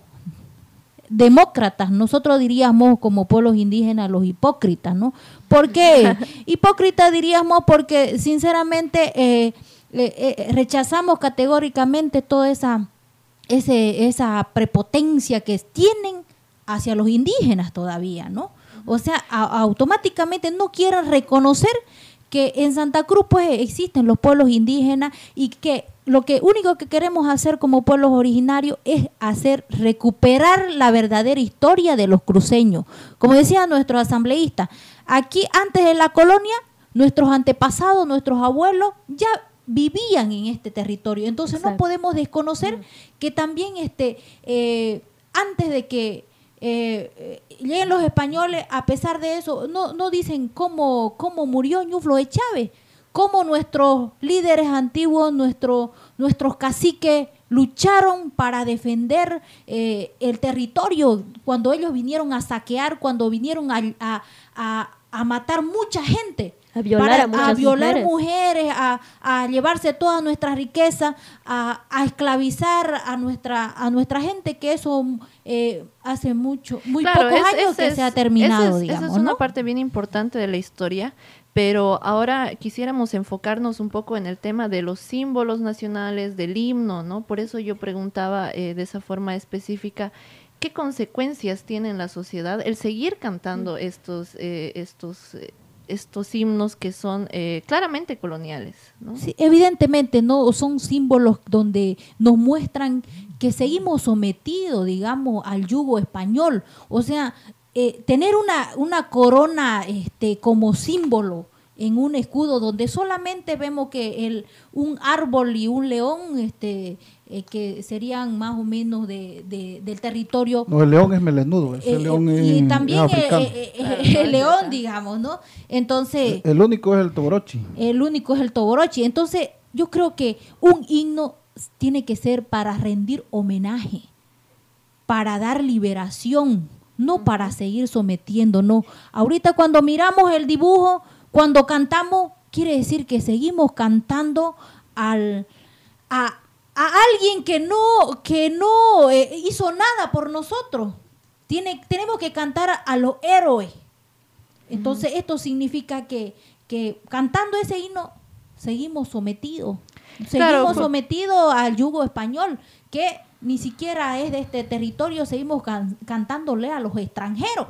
demócratas. Nosotros diríamos como pueblos indígenas los hipócritas, ¿no? ¿Por qué? Hipócritas diríamos porque sinceramente eh, eh, rechazamos categóricamente toda esa, ese, esa prepotencia que tienen hacia los indígenas todavía, ¿no? O sea, a, automáticamente no quieren reconocer que en Santa Cruz pues existen los pueblos indígenas y que lo que único que queremos hacer como pueblos originarios es hacer recuperar la verdadera historia de los cruceños. Como decía nuestro asambleísta, aquí antes de la colonia, nuestros antepasados, nuestros abuelos ya vivían en este territorio. Entonces Exacto. no podemos desconocer uh-huh. que también este eh, antes de que Eh, lleguen los españoles, a pesar de eso, no, no dicen cómo, cómo murió Ñuflo de Chávez, cómo nuestros líderes antiguos, nuestro, nuestros caciques lucharon para defender eh, el territorio, cuando ellos vinieron a saquear, cuando vinieron a, a, a, a matar mucha gente. A violar para, a muchas a violar mujeres, mujeres a, a llevarse toda nuestra riqueza, a, a esclavizar a nuestra a nuestra gente, que eso eh, hace mucho, muy Claro, pocos es- años ese que es- se ha terminado, ese es- digamos, Esa es una ¿no? parte bien importante de la historia, pero ahora quisiéramos enfocarnos un poco en el tema de los símbolos nacionales, del himno, ¿no? Por eso yo preguntaba eh, de esa forma específica, ¿qué consecuencias tiene en la sociedad el seguir cantando estos eh, estos eh, estos himnos que son eh, claramente coloniales, ¿no? Sí, evidentemente no son símbolos donde nos muestran que seguimos sometidos, digamos, al yugo español. O sea, eh, tener una, una corona este, como símbolo en un escudo donde solamente vemos que el un árbol y un león este eh, que serían más o menos de, de- del territorio. No, el león es melenudo, ese Eh, león eh, es, y es también eh, africano. eh, eh, el león, digamos, ¿no? Entonces, El único es el toborochi. el único es el toborochi. Entonces, yo creo que un himno tiene que ser para rendir homenaje, para dar liberación, no para seguir sometiendo, no. Ahorita cuando miramos el dibujo, cuando cantamos, quiere decir que seguimos cantando al, a, a alguien que no, que no eh, hizo nada por nosotros. Tiene, tenemos que cantar a los héroes. Entonces, esto significa que, que cantando ese himno seguimos sometidos. Claro, Seguimos por- sometidos al yugo español, que ni siquiera es de este territorio, seguimos can- cantándole a los extranjeros.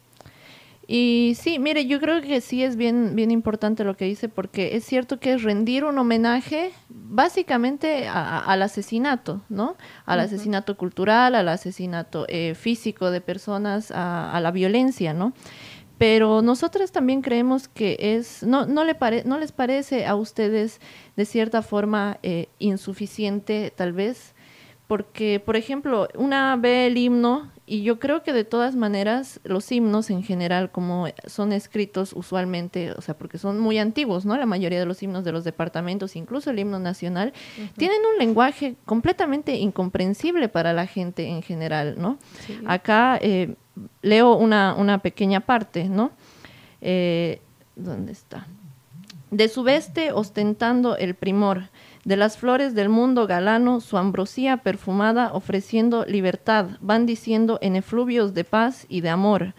Y sí, mire, yo creo que sí es bien, bien importante lo que dice, porque es cierto que es rendir un homenaje básicamente a- a- al asesinato, ¿no? Al asesinato cultural, al asesinato eh, físico de personas, a, a la violencia, ¿no? Pero nosotros también creemos que es, no, no, le pare, no les parece a ustedes de cierta forma eh, insuficiente tal vez, porque, por ejemplo, una ve el himno y yo creo que de todas maneras los himnos en general, como son escritos usualmente, o sea, porque son muy antiguos, ¿no? La mayoría de los himnos de los departamentos, incluso el himno nacional, uh-huh. tienen un lenguaje completamente incomprensible para la gente en general, ¿no? Sí. Acá eh, leo una, una pequeña parte, ¿no? Eh, ¿Dónde está? De su veste ostentando el primor, de las flores del mundo galano, su ambrosía perfumada ofreciendo libertad, van diciendo en efluvios de paz y de amor.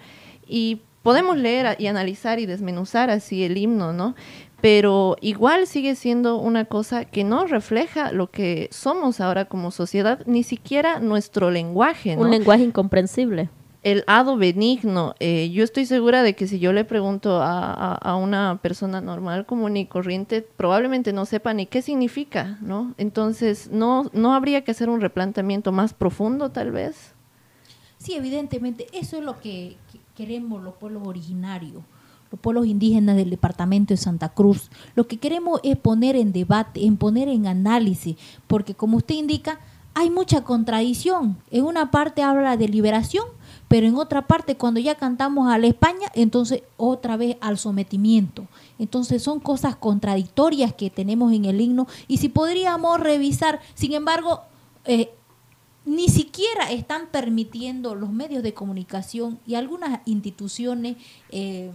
Y podemos leer y analizar y desmenuzar así el himno, ¿no? Pero igual sigue siendo una cosa que no refleja lo que somos ahora como sociedad, ni siquiera nuestro lenguaje, ¿no? Un lenguaje incomprensible. El hado benigno, eh, yo estoy segura de que si yo le pregunto a, a, a una persona normal, común y corriente, probablemente no sepa ni qué significa, ¿no? Entonces, ¿no, no habría que hacer un replanteamiento más profundo, tal vez? Sí, evidentemente, eso es lo que, que queremos los pueblos originarios, los pueblos indígenas del departamento de Santa Cruz. Lo que queremos es poner en debate, en poner en análisis, porque como usted indica, hay mucha contradicción. En una parte habla de liberación, pero en otra parte, cuando ya cantamos a la España, entonces otra vez al sometimiento. Entonces son cosas contradictorias que tenemos en el himno, y si podríamos revisar, sin embargo, eh, ni siquiera están permitiendo los medios de comunicación y algunas instituciones eh,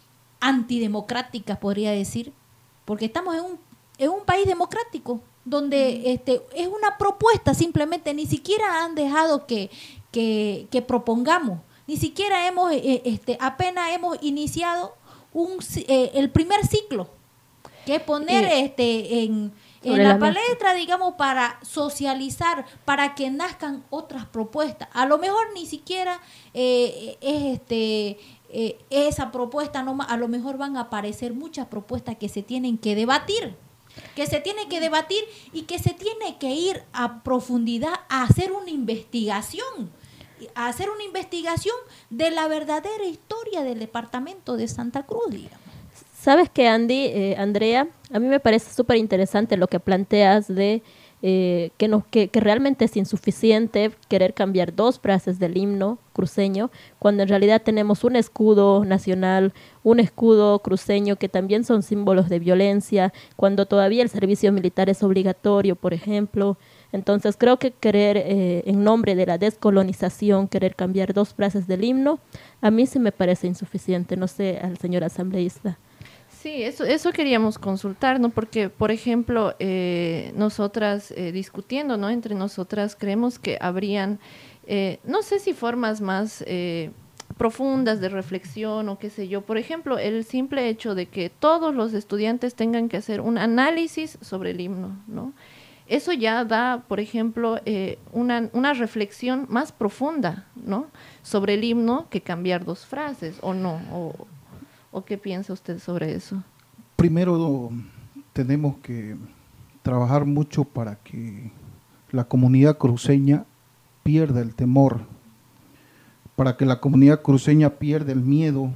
antidemocráticas, podría decir, porque estamos en un, en un país democrático, donde este, es una propuesta simplemente, ni siquiera han dejado que Que, que propongamos, ni siquiera hemos, eh, este, apenas hemos iniciado un, eh, el primer ciclo, que es poner eh, este, en, en la, la palestra, digamos, para socializar, para que nazcan otras propuestas. A lo mejor ni siquiera eh, es este, eh, esa propuesta, no, a lo mejor van a aparecer muchas propuestas que se tienen que debatir. que se tiene que debatir y que se tiene que ir a profundidad a hacer una investigación, a hacer una investigación de la verdadera historia del departamento de Santa Cruz, digamos. ¿Sabes qué, Andy, eh, Andrea? A mí me parece súper interesante lo que planteas de eh, que, nos, que, que realmente es insuficiente querer cambiar dos frases del himno cruceño, cuando en realidad tenemos un escudo nacional, un escudo cruceño que también son símbolos de violencia, cuando todavía el servicio militar es obligatorio, por ejemplo, Entonces creo que querer, eh, en nombre de la descolonización, querer cambiar dos frases del himno, a mí sí me parece insuficiente, no sé, al señor asambleísta. Sí, eso, eso queríamos consultar, ¿no? Porque, por ejemplo, eh, nosotras eh, discutiendo, ¿no? Entre nosotras creemos que habrían, eh, no sé si formas más eh, profundas de reflexión o qué sé yo. Por ejemplo, el simple hecho de que todos los estudiantes tengan que hacer un análisis sobre el himno, ¿no? Eso ya da, por ejemplo, eh, una, una reflexión más profunda, ¿no? Sobre el himno que cambiar dos frases, ¿o no? O, ¿O qué piensa usted sobre eso? Primero tenemos que trabajar mucho para que la comunidad cruceña pierda el temor, para que la comunidad cruceña pierda el miedo,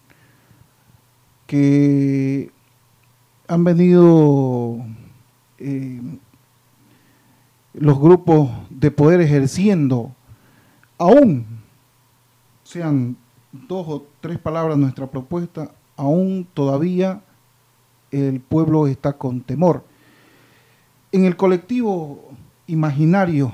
que han venido eh, los grupos de poder ejerciendo, aún sean dos o tres palabras nuestra propuesta, aún todavía el pueblo está con temor. En el colectivo imaginario,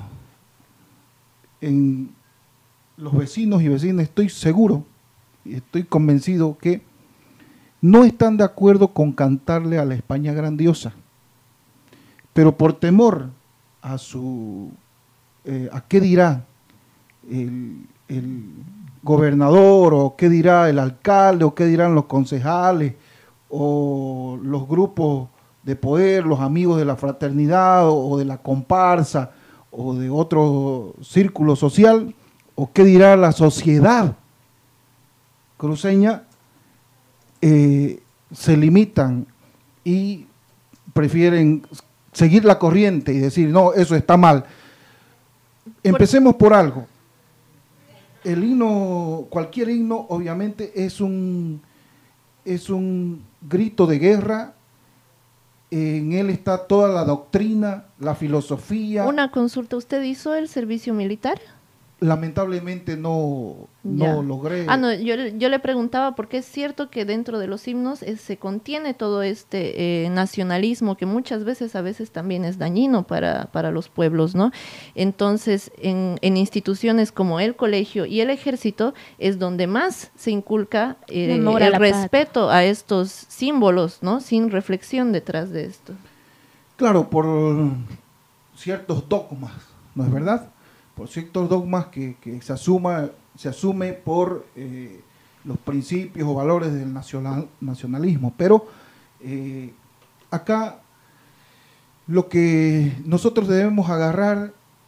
en los vecinos y vecinas, estoy seguro y estoy convencido que no están de acuerdo con cantarle a la España grandiosa, pero por temor a su, eh, a qué dirá el, el gobernador, o qué dirá el alcalde, o qué dirán los concejales, o los grupos de poder, los amigos de la fraternidad, o, o de la comparsa, o de otro círculo social, o qué dirá la sociedad cruceña, eh, se limitan y prefieren seguir la corriente y decir, no, eso está mal. Empecemos por algo. El himno, cualquier himno, obviamente es un, es un grito de guerra. En él está toda la doctrina, la filosofía. Una consulta, ¿usted hizo el servicio militar? Lamentablemente no, no logré. Ah, no, yo, yo le preguntaba porque es cierto que dentro de los himnos eh, se contiene todo este eh, nacionalismo que muchas veces, a veces también es dañino para, para los pueblos, ¿no? Entonces, en, en instituciones como el colegio y el ejército es donde más se inculca eh, el respeto a estos símbolos, ¿no? Sin reflexión detrás de esto. Claro, por ciertos dogmas, ¿no es verdad? Por ciertos dogmas que, que se asuma, se asume por eh, los principios o valores del nacional, nacionalismo. Pero eh, acá lo que nosotros debemos agarrar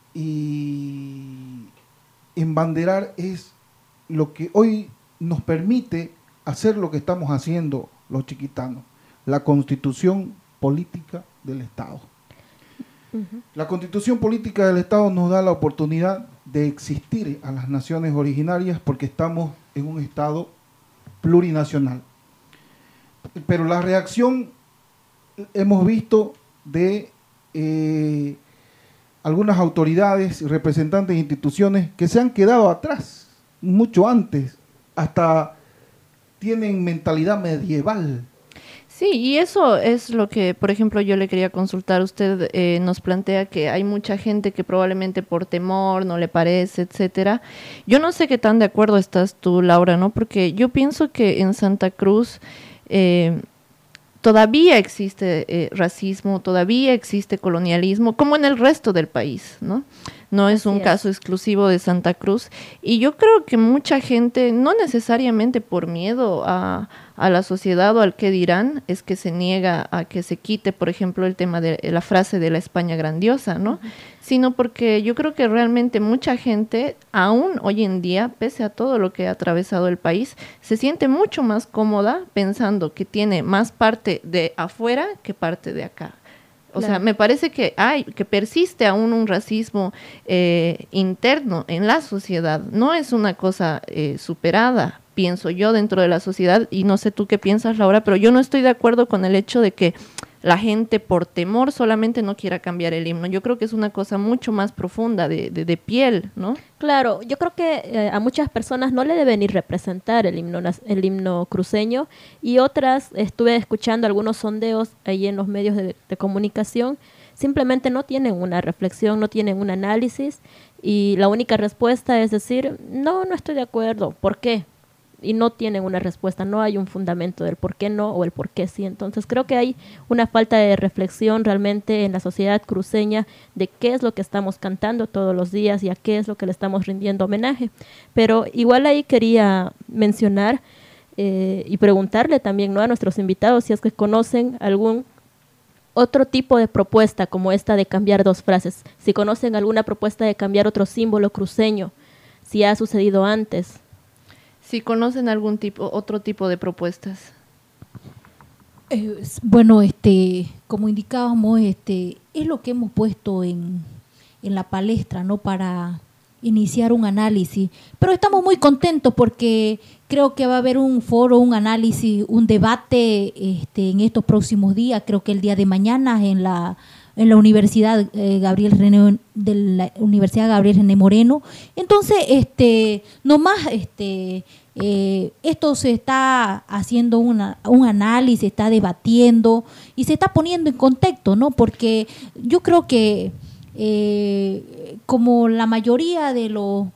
y embanderar es lo que hoy nos permite hacer lo que estamos haciendo los chiquitanos, la Constitución Política del Estado. La Constitución Política del Estado nos da la oportunidad de existir a las naciones originarias porque estamos en un Estado plurinacional. Pero la reacción hemos visto de eh, algunas autoridades, representantes de instituciones que se han quedado atrás mucho antes, hasta tienen mentalidad medieval. Sí, y eso es lo que, por ejemplo, yo le quería consultar. Usted eh, nos plantea que hay mucha gente que probablemente por temor no le parece, etcétera. Yo no sé qué tan de acuerdo estás tú, Laura, ¿no? Porque yo pienso que en Santa Cruz eh, todavía existe eh, racismo, todavía existe colonialismo, como en el resto del país, ¿no? No es un caso exclusivo de Santa Cruz. Y yo creo que mucha gente, no necesariamente por miedo a, a la sociedad o al que dirán, es que se niega a que se quite, por ejemplo, el tema de la frase de la España grandiosa, ¿no? Uh-huh. Sino porque yo creo que realmente mucha gente, aún hoy en día, pese a todo lo que ha atravesado el país, se siente mucho más cómoda pensando que tiene más parte de afuera que parte de acá. O claro. sea, me parece que hay, que persiste aún un racismo eh, interno en la sociedad. No es una cosa eh, superada, pienso yo, dentro de la sociedad, y no sé tú qué piensas, Laura, pero yo no estoy de acuerdo con el hecho de que la gente por temor solamente no quiera cambiar el himno. Yo creo que es una cosa mucho más profunda de, de, de piel, ¿no? Claro, yo creo que eh, a muchas personas no le debe ni representar el himno, el himno cruceño, y otras, estuve escuchando algunos sondeos ahí en los medios de, de comunicación, simplemente no tienen una reflexión, no tienen un análisis, y la única respuesta es decir, no, no estoy de acuerdo, ¿por qué? Y no tienen una respuesta, no hay un fundamento del por qué no o el por qué sí. Entonces creo que hay una falta de reflexión realmente en la sociedad cruceña de qué es lo que estamos cantando todos los días y a qué es lo que le estamos rindiendo homenaje. Pero igual ahí quería mencionar eh, y preguntarle también, ¿no?, a nuestros invitados si es que conocen algún otro tipo de propuesta como esta de cambiar dos frases, si conocen alguna propuesta de cambiar otro símbolo cruceño, si ha sucedido antes. Si conocen algún tipo, otro tipo de propuestas. Eh, bueno, este, como indicábamos, este, es lo que hemos puesto en, en la palestra, ¿no?, para iniciar un análisis. Pero estamos muy contentos porque creo que va a haber un foro, un análisis, un debate este, en estos próximos días. Creo que el día de mañana en la en la Universidad eh, Gabriel René, de la Universidad Gabriel René Moreno. Entonces, este, nomás este, eh, esto se está haciendo una, un análisis, se está debatiendo y se está poniendo en contexto, ¿no? Porque yo creo que eh, como la mayoría de los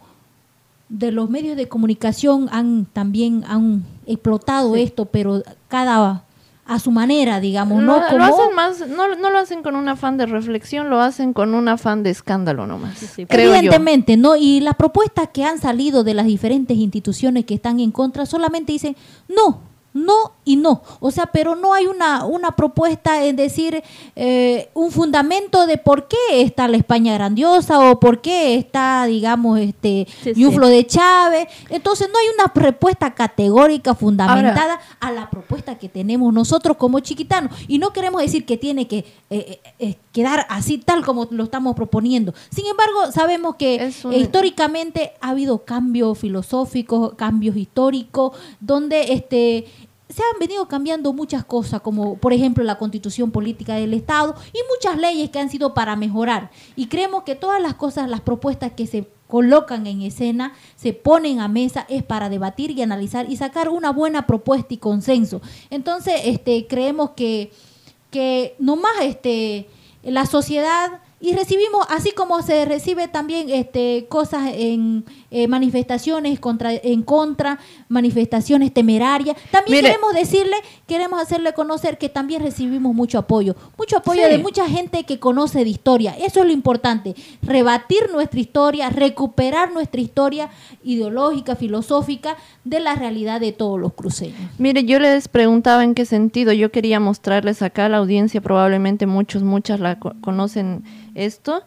de los medios de comunicación han también han explotado sí. esto, pero cada a su manera, digamos, ¿no? ¿no? Como... Lo hacen más, no, no lo hacen con un afán de reflexión, lo hacen con un afán de escándalo nomás, sí, sí, creo evidentemente, yo. ¿no? Y las propuestas que han salido de las diferentes instituciones que están en contra solamente dicen no, no y no. O sea, pero no hay una, una propuesta en decir eh, un fundamento de por qué está la España grandiosa o por qué está, digamos, este sí, Ñuflo sí. de Chávez. Entonces no hay una respuesta categórica fundamentada Ahora, a la propuesta que tenemos nosotros como chiquitanos. Y no queremos decir que tiene que eh, eh, quedar así tal como lo estamos proponiendo. Sin embargo, sabemos que un... eh, históricamente ha habido cambios filosóficos, cambios históricos, donde este se han venido cambiando muchas cosas, como por ejemplo la Constitución Política del Estado y muchas leyes que han sido para mejorar. Y creemos que todas las cosas, las propuestas que se colocan en escena, se ponen a mesa, es para debatir y analizar y sacar una buena propuesta y consenso. Entonces, este, creemos que, que nomás este, la sociedad... Y recibimos, así como se recibe también este, cosas en eh, manifestaciones contra, en contra, manifestaciones temerarias, también Mire, queremos decirle, queremos hacerle conocer que también recibimos mucho apoyo, mucho apoyo sí. de mucha gente que conoce de historia. Eso es lo importante, rebatir nuestra historia, recuperar nuestra historia ideológica, filosófica, de la realidad de todos los cruceños. Mire, yo les preguntaba en qué sentido, yo quería mostrarles acá a la audiencia, probablemente muchos, muchas la co- conocen esto,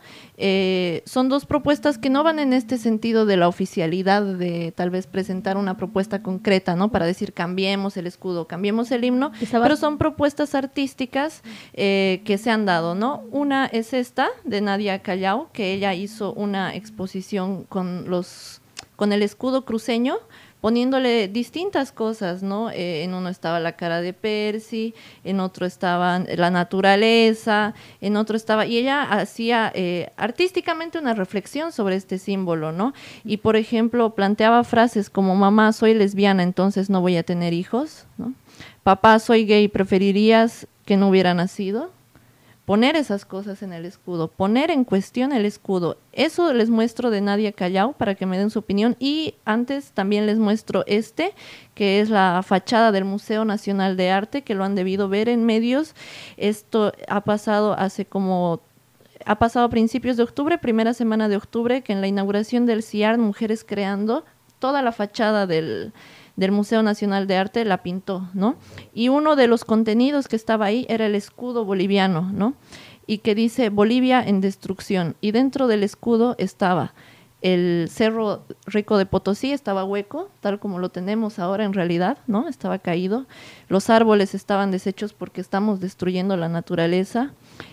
eh, son dos propuestas que no van en este sentido de la oficialidad de tal vez presentar una propuesta concreta, ¿no? Para decir cambiemos el escudo, cambiemos el himno, pero son propuestas artísticas eh, que se han dado, ¿no? Una es esta de Nadia Callao, que ella hizo una exposición con los con el escudo cruceño, poniéndole distintas cosas, ¿no? Eh, en uno estaba la cara de Percy, en otro estaba la naturaleza, en otro estaba... Y ella hacía eh, artísticamente una reflexión sobre este símbolo, ¿no? Y, por ejemplo, planteaba frases como, mamá, soy lesbiana, entonces no voy a tener hijos, ¿no? Papá, soy gay, ¿preferirías que no hubiera nacido? Poner esas cosas en el escudo, poner en cuestión el escudo. Eso les muestro de Nadia Callao para que me den su opinión, y antes también les muestro este, que es la fachada del Museo Nacional de Arte, que lo han debido ver en medios. Esto ha pasado hace como... ha pasado a principios de octubre, primera semana de octubre, que en la inauguración del C I A R, Mujeres Creando, toda la fachada del... del Museo Nacional de Arte la pintó, ¿no? Y uno de los contenidos que estaba ahí era el escudo boliviano, ¿no? Y que dice Bolivia en destrucción. Y dentro del escudo estaba el Cerro Rico de Potosí, estaba hueco, tal como lo tenemos ahora en realidad, ¿no? Estaba caído. Los árboles estaban deshechos porque estamos destruyendo la naturaleza.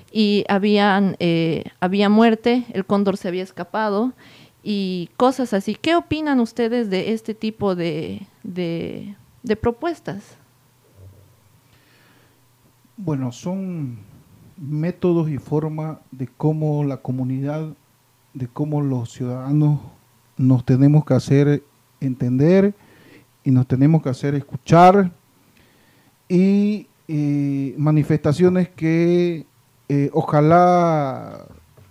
Y habían, eh, había muerte, el cóndor se había escapado, y cosas así. ¿Qué opinan ustedes de este tipo de, de, de propuestas? Bueno, son métodos y formas de cómo la comunidad, de cómo los ciudadanos nos tenemos que hacer entender y nos tenemos que hacer escuchar, y eh, manifestaciones que eh, ojalá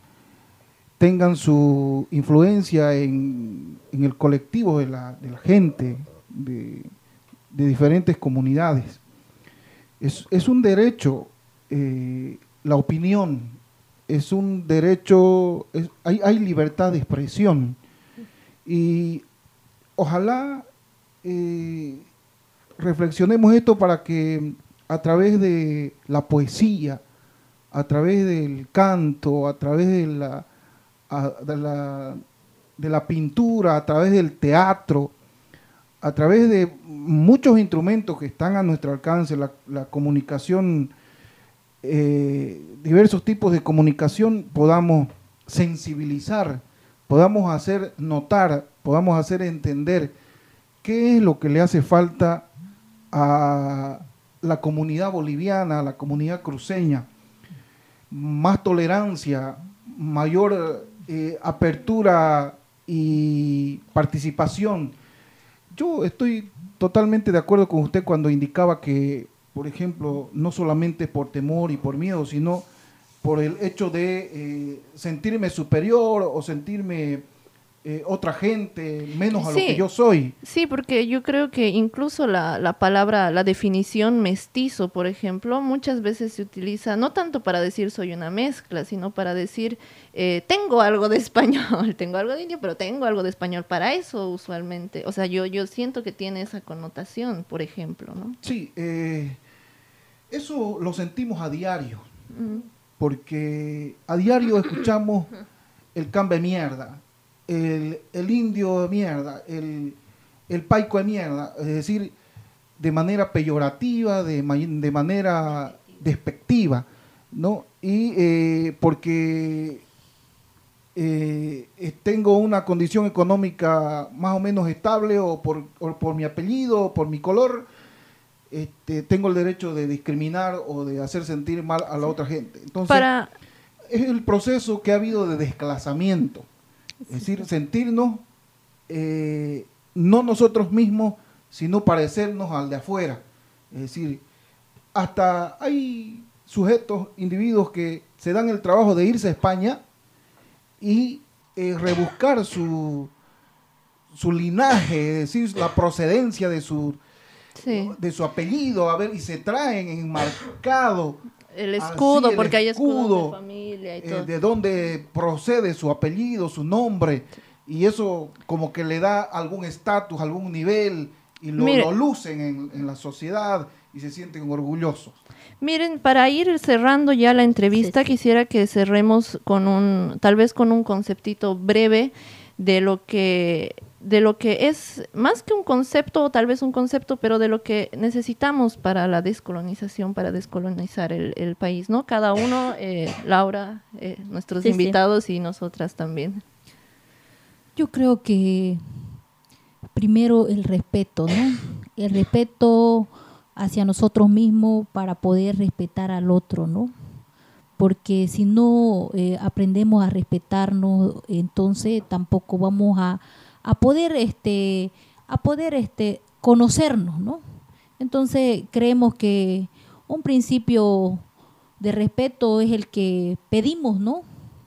tengan su influencia en, en el colectivo de la, de la gente, de, de diferentes comunidades. Es, es un derecho, eh, la opinión, es un derecho, es, hay, hay libertad de expresión y ojalá eh, reflexionemos esto para que a través de la poesía, a través del canto, a través de la, a, de la, de la pintura, a través del teatro, a través de muchos instrumentos que están a nuestro alcance, la, la comunicación, eh, diversos tipos de comunicación, podamos sensibilizar, podamos hacer notar, podamos hacer entender qué es lo que le hace falta a la comunidad boliviana, a la comunidad cruceña. Más tolerancia, mayor eh, apertura y participación. Yo estoy totalmente de acuerdo con usted cuando indicaba que, por ejemplo, no solamente por temor y por miedo, sino por el hecho de eh, sentirme superior o sentirme eh, otra gente, menos a Sí. lo que yo soy. Sí, porque yo creo que incluso la, la palabra, la definición mestizo, por ejemplo, muchas veces se utiliza no tanto para decir soy una mezcla, sino para decir eh, tengo algo de español, tengo algo de indio, pero tengo algo de español. Para eso usualmente, o sea, yo, yo siento que tiene esa connotación, por ejemplo, ¿no? Sí, eh, eso lo sentimos a diario, Mm. porque a diario escuchamos el camba de mierda, el, el indio de mierda, el, el paico de mierda, es decir, de manera peyorativa, de, ma- de manera despectiva, ¿no? Y eh, porque eh, eh, tengo una condición económica más o menos estable o por, o por mi apellido o por mi color, este, tengo el derecho de discriminar o de hacer sentir mal a la otra gente. Entonces, Para, es el proceso que ha habido de desclasamiento. Es decir, sentirnos eh, no nosotros mismos, sino parecernos al de afuera. Es decir, hasta hay sujetos, individuos que se dan el trabajo de irse a España y eh, rebuscar su, su linaje, es decir, la procedencia de su, sí, de su apellido, a ver, y se traen enmarcado el escudo, así, el porque hay escudos escudo, de familia y eh, todo. de dónde procede su apellido, su nombre, y eso como que le da algún estatus, algún nivel, y lo, Mire. lo lucen en, en la sociedad y se sienten orgullosos. Miren, para ir cerrando ya la entrevista, Sí, sí. quisiera que cerremos con un, tal vez con un conceptito breve de lo que, de lo que es, más que un concepto, o tal vez un concepto, pero de lo que necesitamos para la descolonización, para descolonizar el, el país, ¿no? Cada uno, eh, Laura, eh, nuestros Sí, sí. invitados y nosotras también. Yo creo que primero el respeto, ¿no? El respeto hacia nosotros mismos para poder respetar al otro, ¿no? Porque si no eh, aprendemos a respetarnos, entonces tampoco vamos a, a poder este a poder este conocernos, ¿no? Entonces creemos que un principio de respeto es el que pedimos, ¿no?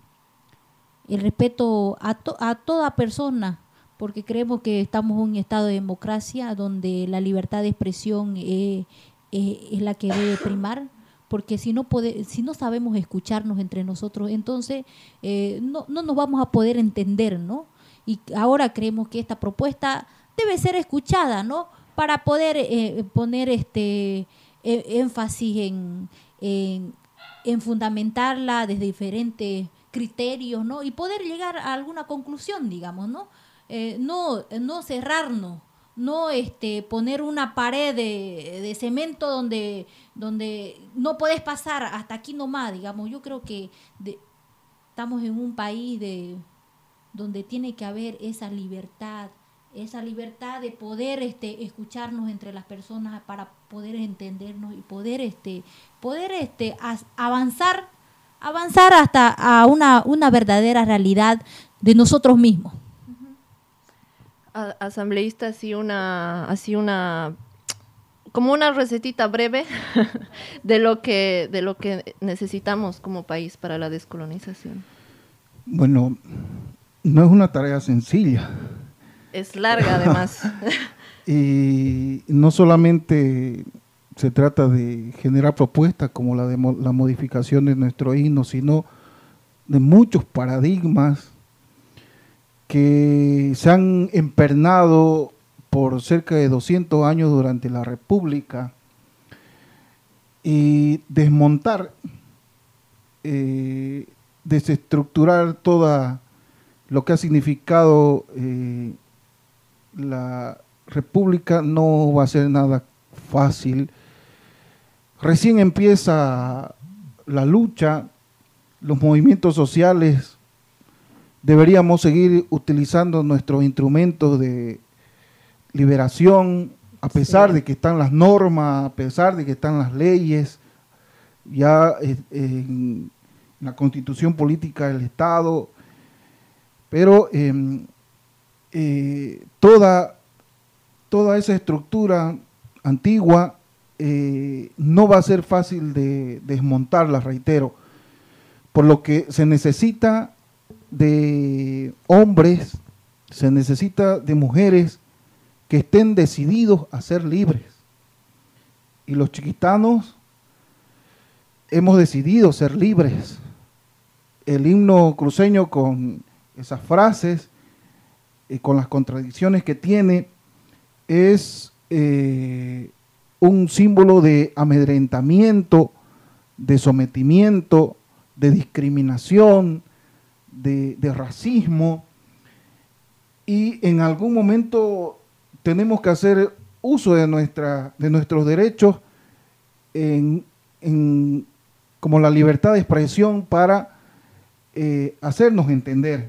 El respeto a, to- a toda persona, porque creemos que estamos en un estado de democracia donde la libertad de expresión eh, eh, es la que debe primar, porque si no pode- si no sabemos escucharnos entre nosotros, entonces eh, no, no nos vamos a poder entender, ¿no? Y ahora creemos que esta propuesta debe ser escuchada, ¿no? Para poder eh, poner este eh, énfasis en, en, en fundamentarla desde diferentes criterios, ¿no? Y poder llegar a alguna conclusión, digamos, ¿no? Eh, no, no cerrarnos, no este poner una pared de, de cemento donde, donde no podés pasar hasta aquí nomás, digamos. Yo creo que de- estamos en un país de donde tiene que haber esa libertad, esa libertad de poder este escucharnos entre las personas para poder entendernos y poder este poder este as- avanzar avanzar hasta a una una verdadera realidad de nosotros mismos. A- asambleísta, así una, así una como una recetita breve de lo que de lo que necesitamos como país para la descolonización. Bueno, no es una tarea sencilla. Es larga además. Y no solamente se trata de generar propuestas como la de mo- la modificación de nuestro himno, sino de muchos paradigmas que se han empernado por cerca de doscientos años durante la República, y desmontar, eh, desestructurar toda lo que ha significado eh, la República no va a ser nada fácil. Recién empieza la lucha, los movimientos sociales deberíamos seguir utilizando nuestros instrumentos de liberación, a pesar sí. de que están las normas, a pesar de que están las leyes, ya eh, en la Constitución Política del Estado, pero eh, eh, toda, toda esa estructura antigua eh, no va a ser fácil de desmontarla, reitero, por lo que se necesita de hombres, se necesita de mujeres que estén decididos a ser libres. Y los chiquitanos hemos decidido ser libres. El himno cruceño, con esas frases, y con las contradicciones que tiene, es eh, un símbolo de amedrentamiento, de sometimiento, de discriminación, de, de racismo, y en algún momento tenemos que hacer uso de, nuestra, de nuestros derechos en, en, como la libertad de expresión para eh, hacernos entender.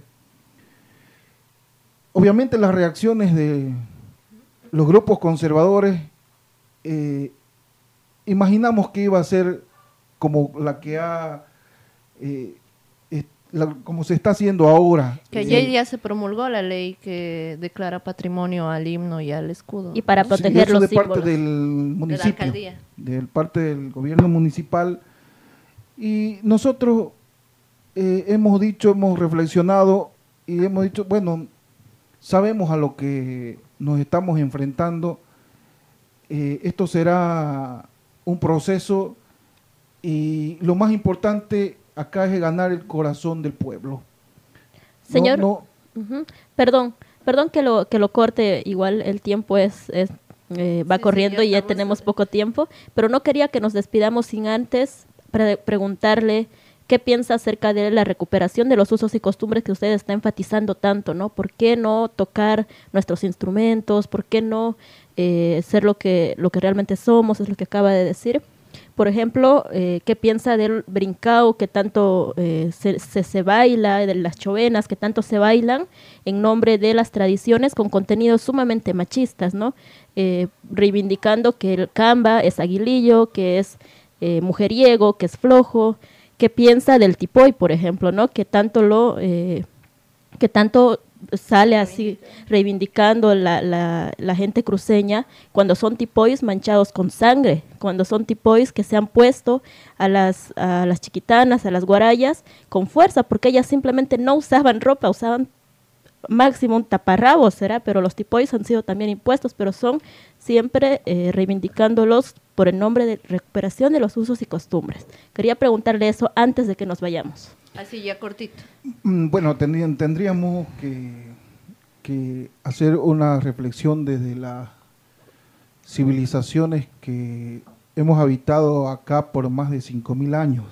Obviamente las reacciones de los grupos conservadores, eh, imaginamos que iba a ser como la que ha, eh, eh, la, como se está haciendo ahora. Que ayer ya se promulgó la ley que declara patrimonio al himno y al escudo. Y para proteger sí, los de símbolos. parte del municipio, de la alcaldía. De parte del gobierno municipal. Y nosotros eh, hemos dicho, hemos reflexionado y hemos dicho, bueno, sabemos a lo que nos estamos enfrentando. Eh, esto será un proceso y lo más importante acá es ganar el corazón del pueblo. Señor, no, no, uh-huh. perdón, perdón que lo que lo corte, igual el tiempo es, es eh, va sí, corriendo sí, ya y ya tenemos a... poco tiempo, pero no quería que nos despidamos sin antes pre- preguntarle qué piensa acerca de la recuperación de los usos y costumbres que usted está enfatizando tanto, ¿no? ¿Por qué no tocar nuestros instrumentos? ¿Por qué no eh, ser lo que, lo que realmente somos? Es lo que acaba de decir. Por ejemplo, eh, ¿qué piensa del brincao que tanto eh, se, se, se baila, de las chovenas que tanto se bailan en nombre de las tradiciones con contenidos sumamente machistas, ¿no? Eh, reivindicando que el camba es aguilillo, que es eh, mujeriego, que es flojo. ¿Qué piensa del tipoy, por ejemplo, ¿no? Que tanto lo, eh, que tanto sale así reivindicando la, la, la gente cruceña cuando son tipoys manchados con sangre, cuando son tipoys que se han puesto a las, a las chiquitanas, a las guarayas con fuerza, porque ellas simplemente no usaban ropa, usaban máximo un taparrabo, será, pero los tipoys han sido también impuestos, pero son siempre eh, reivindicándolos por el nombre de recuperación de los usos y costumbres. Quería preguntarle eso antes de que nos vayamos. Así ya cortito. Bueno, tendrían, tendríamos que, que hacer una reflexión desde las civilizaciones que hemos habitado acá por más de cinco mil años.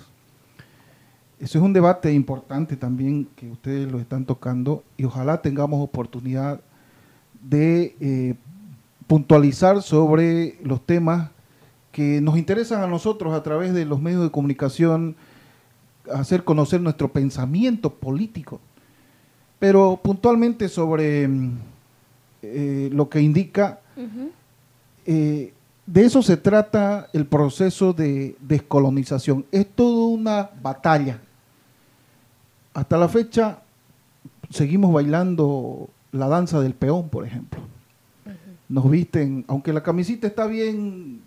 Eso es un debate importante también que ustedes lo están tocando y ojalá tengamos oportunidad de eh, puntualizar sobre los temas que nos interesan a nosotros a través de los medios de comunicación, hacer conocer nuestro pensamiento político, pero puntualmente sobre eh, lo que indica, uh-huh. eh, de eso se trata el proceso de descolonización. Es toda una batalla. Hasta la fecha seguimos bailando la danza del peón, por ejemplo. Uh-huh. nos visten, aunque la camisita está bien,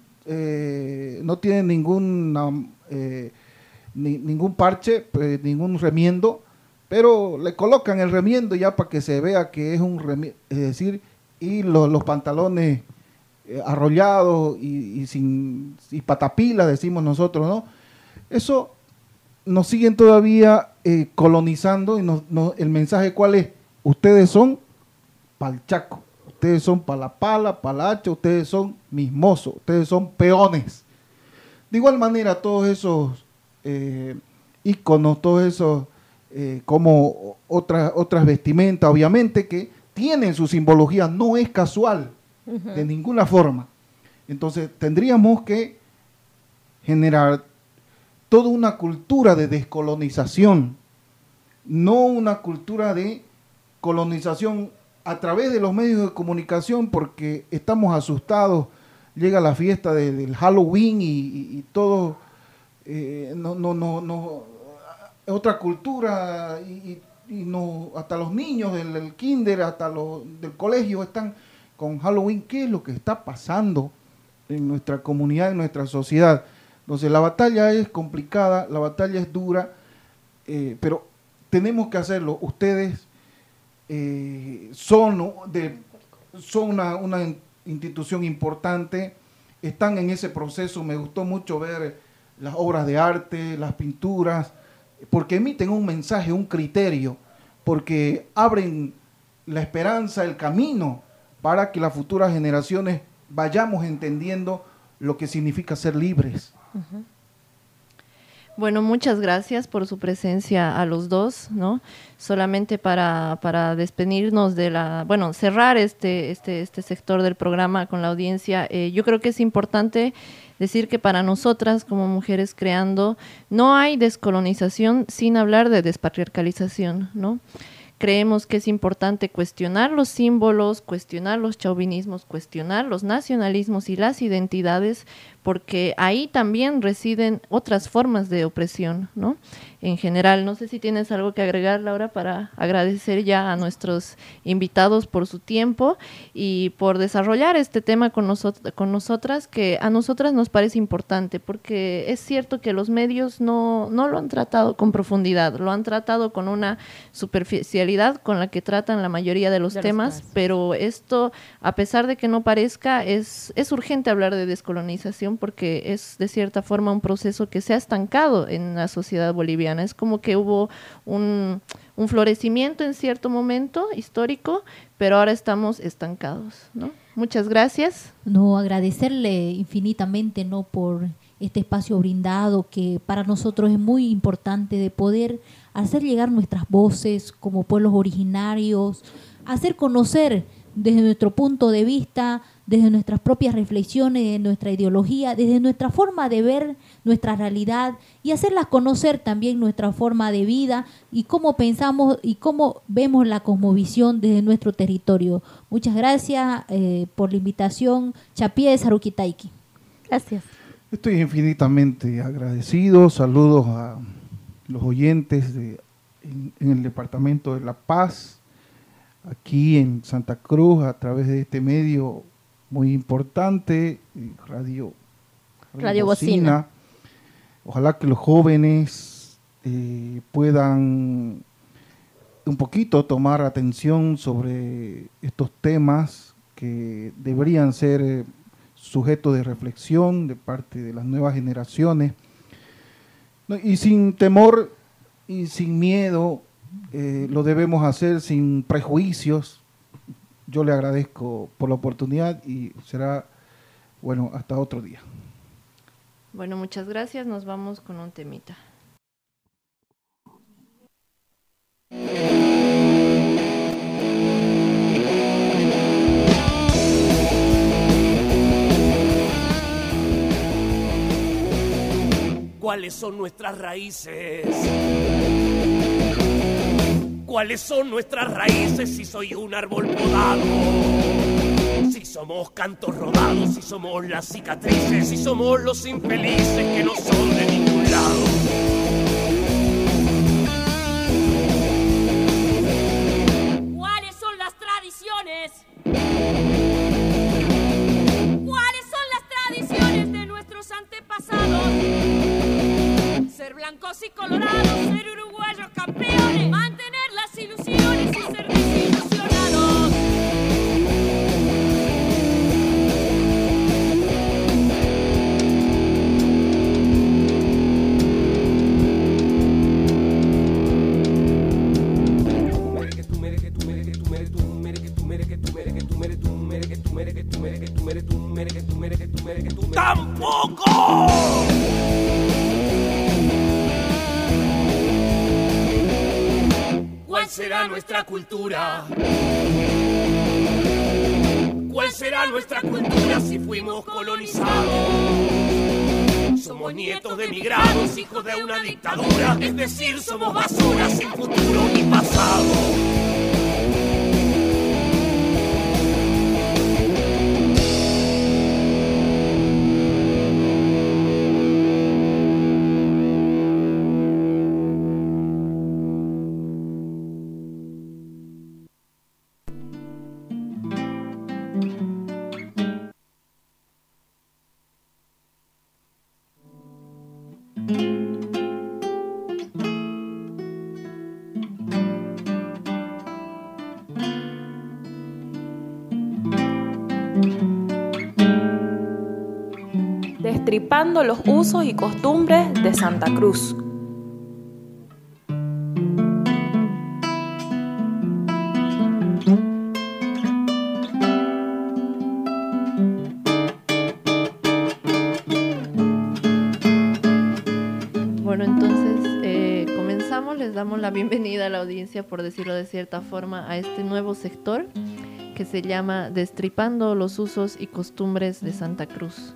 eh, no tiene ninguna, eh, ni, ningún parche, pues, ningún remiendo, pero le colocan el remiendo ya para que se vea que es un remiendo, es decir, y lo, los pantalones eh, arrollados y, y sin y patapilas, decimos nosotros, ¿no? Eso nos siguen todavía eh, colonizando y nos, nos, el mensaje ¿cuál es? Ustedes son pa'l chaco, ustedes son pa' la pala, pa' la hacha, ustedes son mis mozos, ustedes son peones. De igual manera, todos esos eh, íconos, todos esos, eh, como otras, otras vestimentas, obviamente que tienen su simbología, no es casual, uh-huh. de ninguna forma. Entonces, tendríamos que generar toda una cultura de descolonización, no una cultura de colonización a través de los medios de comunicación, porque estamos asustados, llega la fiesta de, del Halloween y, y, y todo, eh, no, no, no, no, otra cultura, y, y no, hasta los niños del, del kinder, hasta los del colegio están con Halloween. ¿Qué es lo que está pasando en nuestra comunidad, en nuestra sociedad? Entonces la batalla es complicada, la batalla es dura, eh, pero tenemos que hacerlo. Ustedes eh, son, de, son una, una institución importante, están en ese proceso. Me gustó mucho ver las obras de arte, las pinturas, porque emiten un mensaje, un criterio, porque abren la esperanza, el camino para que las futuras generaciones vayamos entendiendo lo que significa ser libres. Uh-huh. Bueno, muchas gracias por su presencia a los dos, ¿no? Solamente para, para despedirnos de la, bueno, cerrar este, este, este sector del programa con la audiencia, eh, yo creo que es importante decir que para nosotras como mujeres creando no hay descolonización sin hablar de despatriarcalización, ¿no? Creemos que es importante cuestionar los símbolos, cuestionar los chauvinismos, cuestionar los nacionalismos y las identidades, porque ahí también residen otras formas de opresión, ¿no? En general, no sé si tienes algo que agregar, Laura, para agradecer ya a nuestros invitados por su tiempo y por desarrollar este tema con, nosot- con nosotras, que a nosotras nos parece importante, porque es cierto que los medios no, no lo han tratado con profundidad, lo han tratado con una superficialidad con la que tratan la mayoría de los de temas, los pero esto, a pesar de que no parezca, es, es urgente hablar de descolonización, porque es de cierta forma un proceso que se ha estancado en la sociedad boliviana. Es como que hubo un, un florecimiento en cierto momento histórico, pero ahora estamos estancados, ¿no? Muchas gracias. No, agradecerle infinitamente, ¿no?, por este espacio brindado, que para nosotros es muy importante, de poder hacer llegar nuestras voces como pueblos originarios, hacer conocer desde nuestro punto de vista, desde nuestras propias reflexiones, de nuestra ideología, desde nuestra forma de ver nuestra realidad, y hacerlas conocer también nuestra forma de vida y cómo pensamos y cómo vemos la cosmovisión desde nuestro territorio. Muchas gracias eh, por la invitación. Chapié Sarukitaiki. Gracias. Estoy infinitamente agradecido. Saludos a los oyentes de, en, en el departamento de La Paz, aquí en Santa Cruz, a través de este medio muy importante, Radio, Radio, Radio Bocina. Bocina. Ojalá que los jóvenes eh, puedan un poquito tomar atención sobre estos temas que deberían ser eh, sujeto de reflexión de parte de las nuevas generaciones, ¿no? Y sin temor y sin miedo, eh, lo debemos hacer sin prejuicios. Yo le agradezco por la oportunidad y será, bueno, hasta otro día. Bueno, muchas gracias. Nos vamos con un temita. ¿Cuáles son nuestras raíces? ¿Cuáles son nuestras raíces si soy un árbol podado? Si somos cantos rodados, si somos las cicatrices, si somos los infelices que no son de ningún lado. ¿Cuáles son las tradiciones? blancos y colorados, ser uruguayos campeones, mantener las ilusiones y ser desilusionados. ¡Tampoco! ¿Cuál será nuestra cultura? ¿Cuál será nuestra cultura si fuimos colonizados? Somos nietos de migrados, hijos de una dictadura, es decir, somos basura sin futuro ni pasado. Destripando los usos y costumbres de Santa Cruz. Bueno, entonces eh, comenzamos, les damos la bienvenida a la audiencia, por decirlo de cierta forma, a este nuevo sector que se llama Destripando los usos y costumbres de Santa Cruz.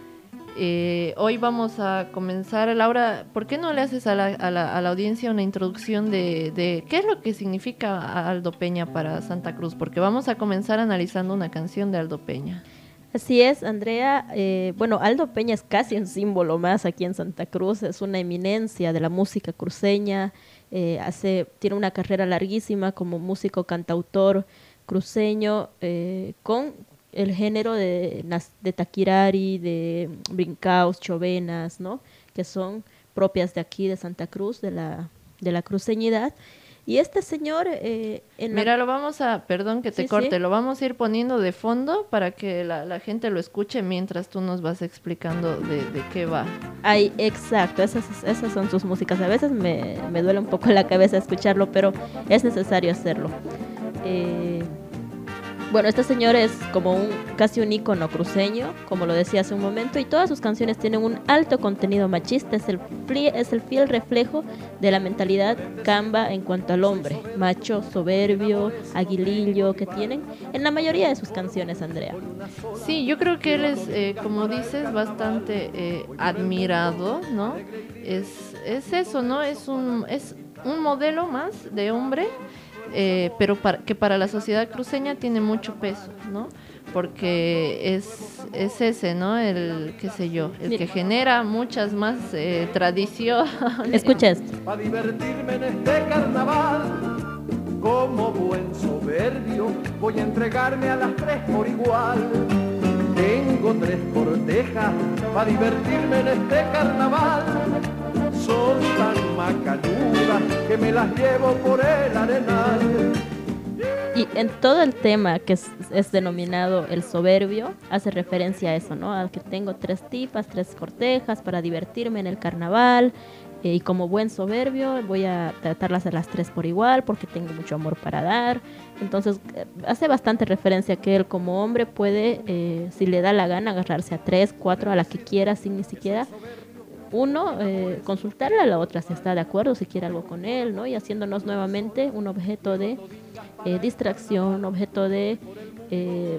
Eh, hoy vamos a comenzar. Laura, ¿por qué no le haces a la, a la, a la audiencia una introducción de, de qué es lo que significa Aldo Peña para Santa Cruz? Porque vamos a comenzar analizando una canción de Aldo Peña. Así es, Andrea. Eh, bueno, Aldo Peña es casi un símbolo más aquí en Santa Cruz, es una eminencia de la música cruceña, eh, hace, tiene una carrera larguísima como músico cantautor cruceño, eh, con el género de, de taquirari, de brincaos, chovenas, ¿no? Que son propias de aquí, de Santa Cruz, de la, de la cruceñidad. Y este señor... Eh, en Mira, la... lo vamos a, perdón que te sí, corte, sí. lo vamos a ir poniendo de fondo para que la, la gente lo escuche mientras tú nos vas explicando de, de qué va. Ay, exacto, esas, esas son sus músicas. A veces me, me duele un poco la cabeza escucharlo, pero es necesario hacerlo. Eh... Bueno, este señor es como un casi un ícono cruceño, como lo decía hace un momento, y todas sus canciones tienen un alto contenido machista, es el, es el fiel reflejo de la mentalidad camba en cuanto al hombre, macho, soberbio, aguilillo, que tienen en la mayoría de sus canciones, Andrea. Sí, yo creo que él es, eh, como dices, bastante eh, admirado, ¿no? Es, es eso, ¿no? Es un, es un modelo más de hombre, Eh, pero para, que para la sociedad cruceña tiene mucho peso, ¿no? Porque es, es ese, ¿no? El, qué sé yo, el que genera muchas más eh, tradiciones. Escucha esto. Para divertirme en este carnaval, como buen soberbio, voy a entregarme a las tres por igual. Tengo tres cortejas para divertirme en este carnaval. Son tan macanudas que me las llevo por el arenal. Y en todo el tema que es, es denominado el soberbio, hace referencia a eso, ¿no? A que tengo tres tipas, tres cortejas para divertirme en el carnaval, eh, y como buen soberbio voy a tratarlas a las tres por igual porque tengo mucho amor para dar. Entonces eh, hace bastante referencia a que él como hombre puede, eh, si le da la gana, agarrarse a tres, cuatro, a la que quiera, sin ni siquiera... Uno, eh, consultarle a la otra si está de acuerdo, si quiere algo con él, ¿no? Y haciéndonos nuevamente un objeto de eh, distracción, objeto de, eh,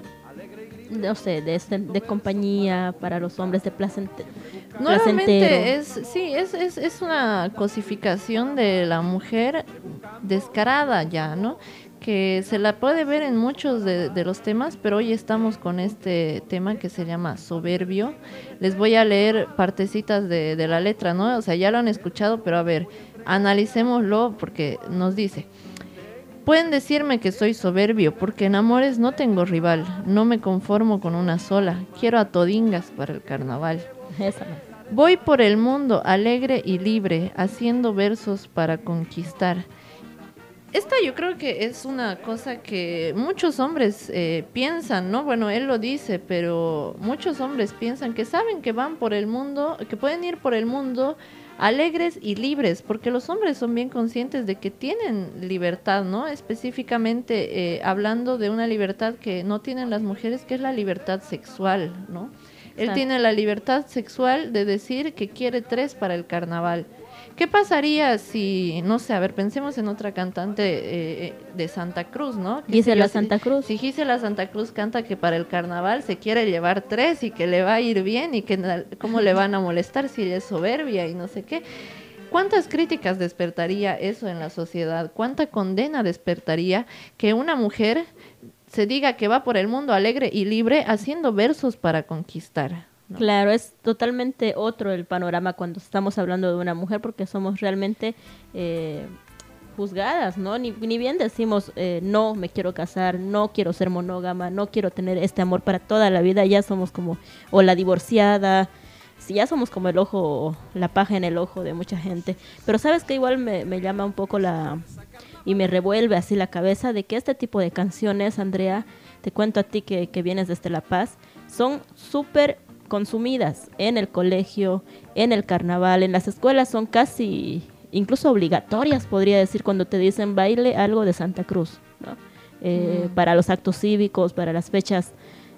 no sé, de, de compañía para los hombres, de placente, Nuevamente es, sí, es, es, es una cosificación de la mujer descarada ya, ¿no? Que se la puede ver en muchos de, de los temas, pero hoy estamos con este tema que se llama soberbio. Les voy a leer partecitas de, de la letra, ¿no? O sea, ya lo han escuchado, pero a ver, analicémoslo porque nos dice: pueden decirme que soy soberbio, porque en amores no tengo rival, no me conformo con una sola, quiero a todingas para el carnaval. Esa. Voy por el mundo alegre y libre, haciendo versos para conquistar. Esta yo creo que es una cosa que muchos hombres eh, piensan, ¿no? Bueno, él lo dice, pero muchos hombres piensan que saben que van por el mundo, que pueden ir por el mundo alegres y libres, porque los hombres son bien conscientes de que tienen libertad, ¿no? Específicamente eh, hablando de una libertad que no tienen las mujeres, que es la libertad sexual, ¿no? Él tiene la libertad sexual de decir que quiere tres para el carnaval. ¿Qué pasaría si, no sé, a ver, pensemos en otra cantante eh, de Santa Cruz, ¿no? Gisela Santa Cruz. Si Gisela Santa Cruz canta que para el carnaval se quiere llevar tres y que le va a ir bien y que cómo le van a molestar si ella es soberbia y no sé qué. ¿Cuántas críticas despertaría eso en la sociedad? ¿Cuánta condena despertaría que una mujer se diga que va por el mundo alegre y libre haciendo versos para conquistar? ¿No? Claro, es totalmente otro el panorama cuando estamos hablando de una mujer, porque somos realmente eh, juzgadas, ¿no? Ni, ni bien decimos, eh, no me quiero casar, no quiero ser monógama, no quiero tener este amor para toda la vida, ya somos como, o la divorciada, si ya somos como el ojo, la paja en el ojo de mucha gente. Pero sabes que igual me, me llama un poco la, y me revuelve así la cabeza de que este tipo de canciones, Andrea, te cuento a ti que, que vienes desde La Paz, son súper consumidas en el colegio, en el carnaval, en las escuelas son casi, incluso obligatorias, podría decir, cuando te dicen baile algo de Santa Cruz, ¿no? Eh, mm. Para los actos cívicos, para las fechas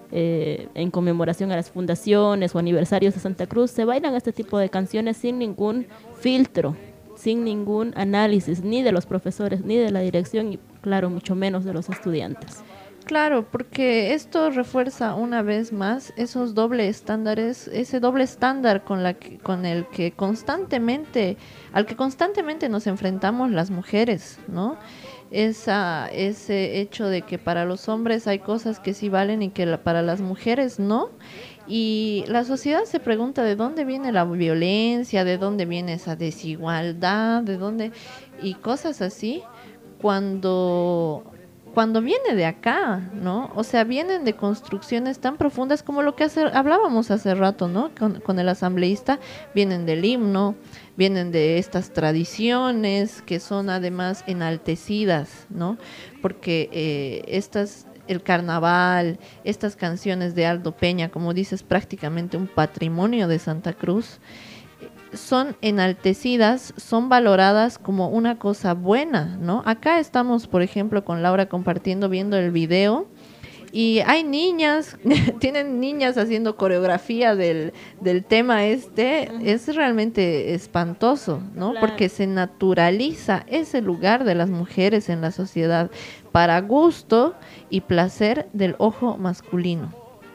eh, en conmemoración a las fundaciones o aniversarios de Santa Cruz, se bailan este tipo de canciones sin ningún filtro, sin ningún análisis, ni de los profesores, ni de la dirección, y claro, mucho menos de los estudiantes. Claro, porque esto refuerza una vez más esos dobles estándares, ese doble estándar con la que, con el que constantemente, al que constantemente nos enfrentamos las mujeres, ¿no? Esa, ese hecho de que para los hombres hay cosas que sí valen y que la, para las mujeres no. Y la sociedad se pregunta de dónde viene la violencia, de dónde viene esa desigualdad, de dónde, y cosas así, cuando cuando viene de acá, ¿no? O sea, vienen de construcciones tan profundas como lo que hace, hablábamos hace rato, ¿no? Con, con el asambleísta, vienen del himno, vienen de estas tradiciones que son además enaltecidas, ¿no? Porque eh, estas, el carnaval, estas canciones de Aldo Peña, como dices, prácticamente un patrimonio de Santa Cruz, son enaltecidas, son valoradas como una cosa buena, ¿no? Acá estamos, por ejemplo, con Laura compartiendo, viendo el video, y hay niñas, tienen niñas haciendo coreografía del, del tema este, uh-huh. Es realmente espantoso, ¿no? Claro. Porque se naturaliza ese lugar de las mujeres en la sociedad para gusto y placer del ojo masculino.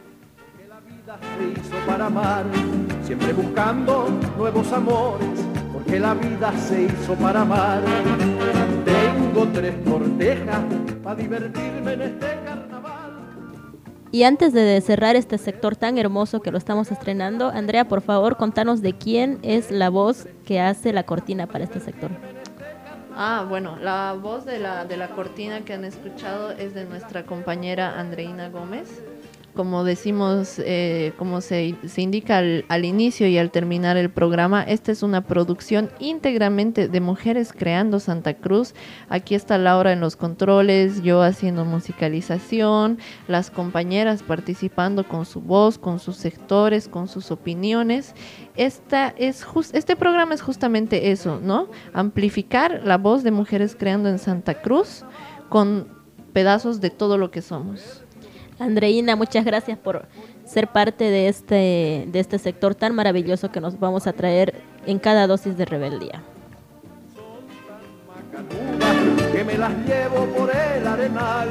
Se hizo para amar, siempre buscando nuevos amores, porque la vida se hizo para amar. Tengo tres cortejas para divertirme en este carnaval. Y antes de cerrar este sector tan hermoso que lo estamos estrenando, Andrea, por favor, contanos de quién es la voz que hace la cortina para este sector. Ah, bueno, la voz de la, de la cortina que han escuchado es de nuestra compañera Andreina Gómez. Como decimos, eh, como se, se indica al, al inicio y al terminar el programa, esta es una producción íntegramente de Mujeres Creando Santa Cruz. Aquí está Laura en los controles, yo haciendo musicalización, las compañeras participando con su voz, con sus sectores, con sus opiniones. Esta es just, este programa es justamente eso, ¿no? Amplificar la voz de Mujeres Creando en Santa Cruz con pedazos de todo lo que somos. Andreina, muchas gracias por ser parte de este, de este sector tan maravilloso que nos vamos a traer en cada dosis de rebeldía. Que me las llevo por el arenal.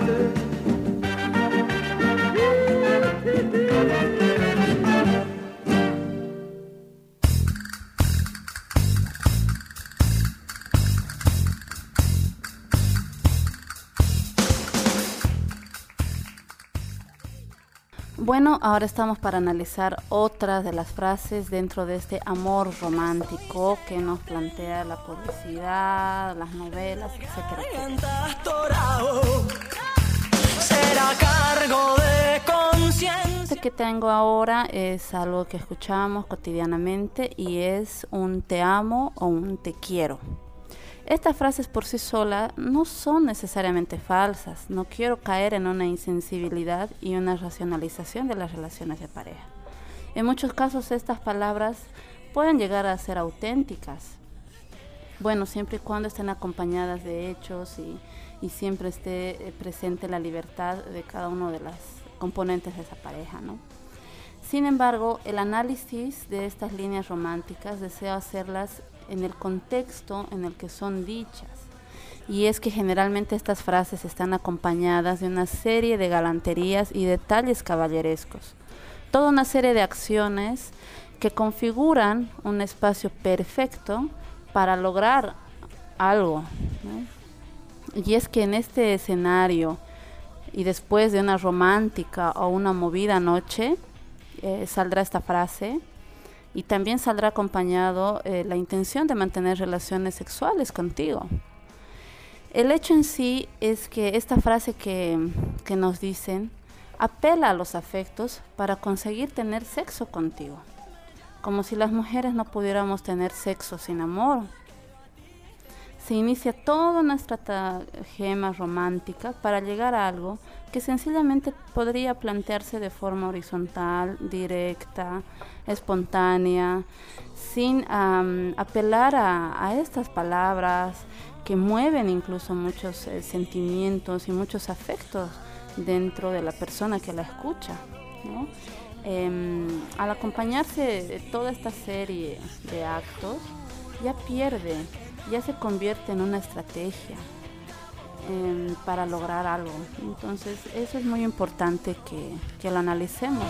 Bueno, ahora estamos para analizar otras de las frases dentro de este amor romántico que nos plantea la publicidad, las novelas, etcétera, etcétera. a cargo de conciencia. Este que tengo ahora es algo que escuchamos cotidianamente y es un te amo o un te quiero. Estas frases por sí solas no son necesariamente falsas. No quiero caer en una insensibilidad y una racionalización de las relaciones de pareja. En muchos casos estas palabras pueden llegar a ser auténticas. Bueno, siempre y cuando estén acompañadas de hechos y, y siempre esté eh, presente la libertad de cada uno de las componentes de esa pareja, ¿no? Sin embargo, el análisis de estas líneas románticas deseo hacerlas en el contexto en el que son dichas. Y es que generalmente estas frases están acompañadas de una serie de galanterías y detalles caballerescos. Toda una serie de acciones que configuran un espacio perfecto para lograr algo, ¿no? Y es que en este escenario y después de una romántica o una movida noche eh, saldrá esta frase y también saldrá acompañado eh, la intención de mantener relaciones sexuales contigo. El hecho en sí es que esta frase que, que nos dicen apela a los afectos para conseguir tener sexo contigo. Como si las mujeres no pudiéramos tener sexo sin amor. Se inicia toda una estratagema romántica para llegar a algo que sencillamente podría plantearse de forma horizontal, directa, espontánea, sin um, apelar a, a estas palabras que mueven incluso muchos eh, sentimientos y muchos afectos dentro de la persona que la escucha, ¿no? Eh, al acompañarse de toda esta serie de actos, ya pierde, ya se convierte en una estrategia eh, para lograr algo. Entonces eso es muy importante que, que lo analicemos.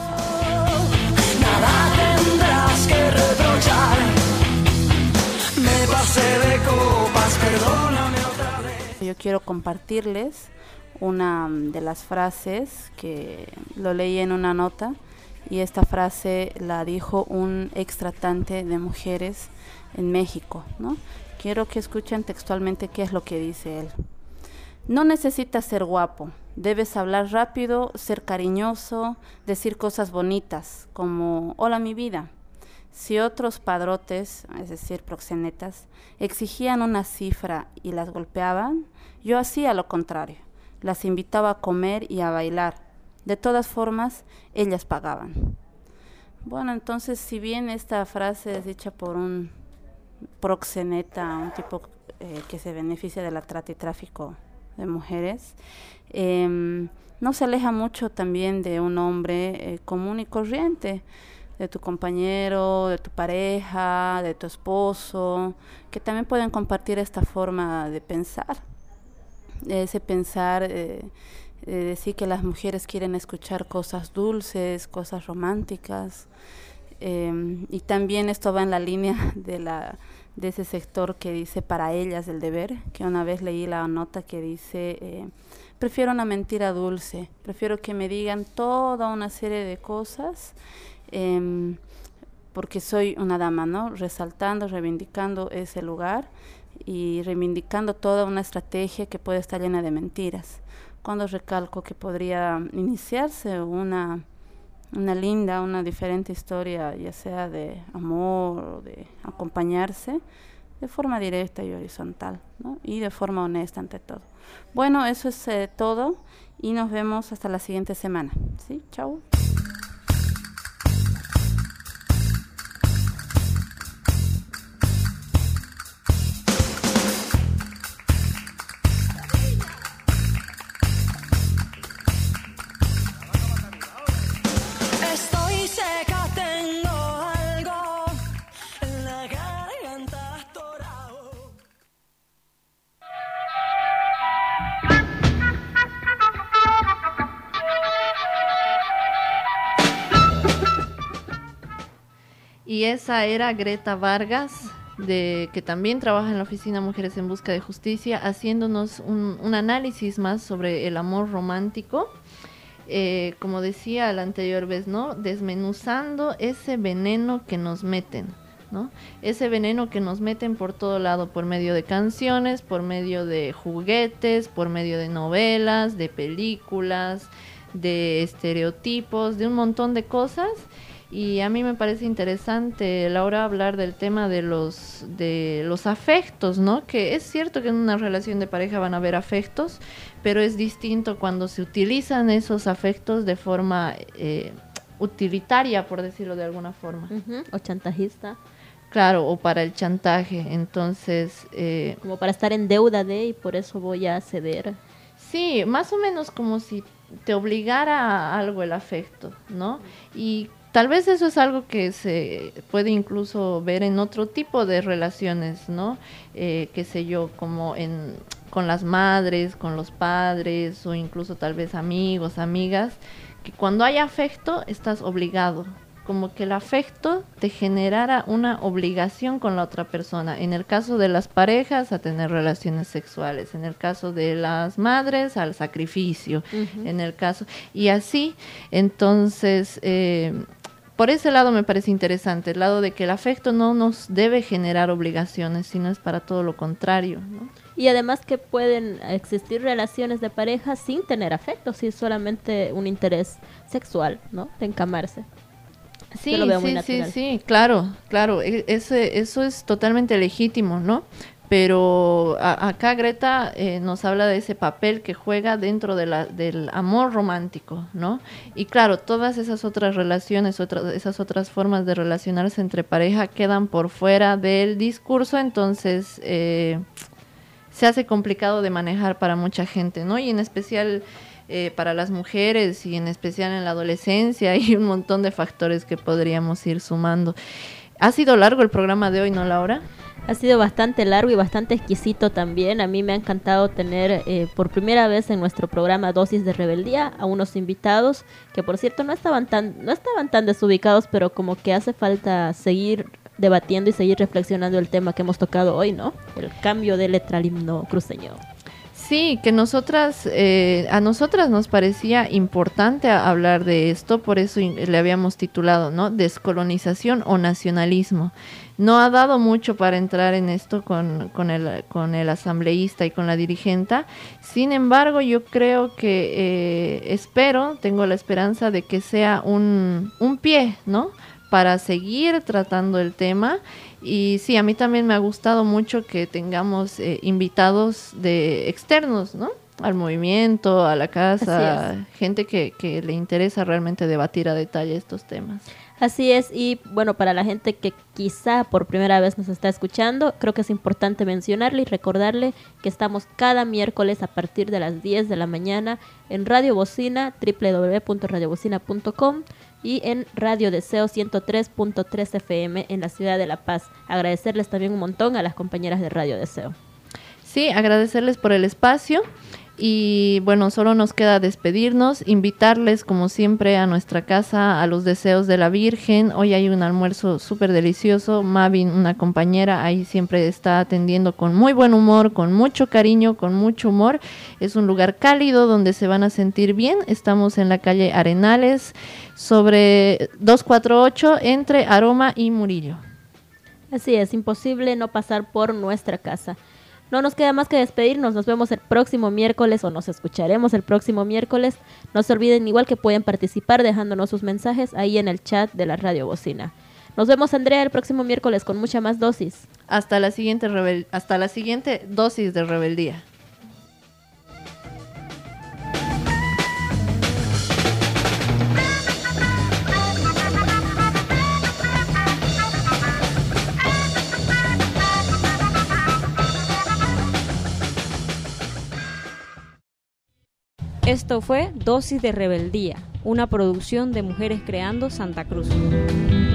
Nada tendrás que reprochar. Me pasé de copas, perdóname otra vez. Yo quiero compartirles una de las frases que lo leí en una nota. Y esta frase la dijo un ex tratante de mujeres en México, ¿no? Quiero que escuchen textualmente qué es lo que dice él. No necesitas ser guapo, debes hablar rápido, ser cariñoso, decir cosas bonitas, como hola mi vida. Si otros padrotes, es decir, proxenetas, exigían una cifra y las golpeaban, yo hacía lo contrario, las invitaba a comer y a bailar. De todas formas, ellas pagaban. Bueno, entonces, si bien esta frase es dicha por un proxeneta, un tipo eh, que se beneficia de la trata y tráfico de mujeres, eh, no se aleja mucho también de un hombre eh, común y corriente, de tu compañero, de tu pareja, de tu esposo, que también pueden compartir esta forma de pensar, ese pensar... Eh, Eh, decir que las mujeres quieren escuchar cosas dulces, cosas románticas, eh, y también esto va en la línea de la de ese sector que dice para ellas el deber, que una vez leí la nota que dice eh, prefiero una mentira dulce, prefiero que me digan toda una serie de cosas eh, porque soy una dama, ¿no? Resaltando, reivindicando ese lugar y reivindicando toda una estrategia que puede estar llena de mentiras. Cuando recalco que podría iniciarse una, una linda, una diferente historia, ya sea de amor o de acompañarse, de forma directa y horizontal, ¿no? Y de forma honesta ante todo. Bueno, eso es eh, todo y nos vemos hasta la siguiente semana. ¿Sí? Chao. Y esa era Greta Vargas, de, que también trabaja en la Oficina Mujeres en Busca de Justicia, haciéndonos un, un análisis más sobre el amor romántico. Eh, como decía la anterior vez, ¿no? Desmenuzando ese veneno que nos meten, ¿no? Ese veneno que nos meten por todo lado, por medio de canciones, por medio de juguetes, por medio de novelas, de películas, de estereotipos, de un montón de cosas. Y a mí me parece interesante, Laura, hablar del tema de los de los afectos, ¿no? Que es cierto que en una relación de pareja van a haber afectos, pero es distinto cuando se utilizan esos afectos de forma eh, utilitaria, por decirlo de alguna forma. Uh-huh. O chantajista. Claro, o para el chantaje, entonces... Eh, como para estar en deuda de, y por eso voy a ceder. Sí, más o menos como si te obligara a algo el afecto, ¿no? Y tal vez eso es algo que se puede incluso ver en otro tipo de relaciones, ¿no? Eh, qué sé yo, como en con las madres, con los padres, o incluso tal vez amigos, amigas, que cuando hay afecto estás obligado, como que el afecto te generara una obligación con la otra persona. En el caso de las parejas, a tener relaciones sexuales. En el caso de las madres, al sacrificio. Uh-huh. En el caso... Y así, entonces... Eh, por ese lado me parece interesante, el lado de que el afecto no nos debe generar obligaciones, sino es para todo lo contrario, ¿no? Y además que pueden existir relaciones de pareja sin tener afecto, si es solamente un interés sexual, ¿no? De encamarse. Sí, sí, sí, sí, claro, claro, ese, eso es totalmente legítimo, ¿no? Pero a, acá Greta eh, nos habla de ese papel que juega dentro de la, del amor romántico, ¿no? Y claro, todas esas otras relaciones, otras, esas otras formas de relacionarse entre pareja quedan por fuera del discurso, entonces eh, se hace complicado de manejar para mucha gente, ¿no? Y en especial eh, para las mujeres, y en especial en la adolescencia, hay un montón de factores que podríamos ir sumando. ¿Ha sido largo el programa de hoy, no, Laura? Ha sido bastante largo y bastante exquisito también. A mí me ha encantado tener eh, por primera vez en nuestro programa Dosis de Rebeldía a unos invitados que, por cierto, no estaban tan no estaban tan desubicados, pero como que hace falta seguir debatiendo y seguir reflexionando el tema que hemos tocado hoy, ¿no? El cambio de letra al himno cruceño. Sí, que nosotras, eh, a nosotras nos parecía importante hablar de esto, por eso le habíamos titulado, ¿no? Descolonización o nacionalismo. No ha dado mucho para entrar en esto con, con, el, con el asambleísta y con la dirigenta. Sin embargo, yo creo que, eh, espero, tengo la esperanza de que sea un, un pie, ¿no? Para seguir tratando el tema. Y sí, a mí también me ha gustado mucho que tengamos eh, invitados de externos, ¿no? Al movimiento, a la casa, gente que, que le interesa realmente debatir a detalle estos temas. Así es, y bueno, para la gente que quizá por primera vez nos está escuchando, creo que es importante mencionarle y recordarle que estamos cada miércoles a partir de las diez de la mañana en Radio Bocina, doble u doble u doble u punto radio bocina punto com, y en Radio Deseo ciento tres punto tres F M en la ciudad de La Paz. Agradecerles también un montón a las compañeras de Radio Deseo. Sí, agradecerles por el espacio. Y bueno, solo nos queda despedirnos, invitarles como siempre a nuestra casa, a los Deseos de la Virgen. Hoy hay un almuerzo súper delicioso. Mavin, una compañera, ahí siempre está atendiendo con muy buen humor, con mucho cariño, con mucho humor. Es un lugar cálido donde se van a sentir bien. Estamos en la calle Arenales, sobre doscientos cuarenta y ocho, entre Aroma y Murillo. Así es, imposible no pasar por nuestra casa. No nos queda más que despedirnos, nos vemos el próximo miércoles o nos escucharemos el próximo miércoles. No se olviden igual que pueden participar dejándonos sus mensajes ahí en el chat de la Radio Bocina. Nos vemos, Andrea, el próximo miércoles con mucha más dosis. Hasta la siguiente, rebel- hasta la siguiente dosis de rebeldía. Esto fue Dosis de Rebeldía, una producción de Mujeres Creando Santa Cruz.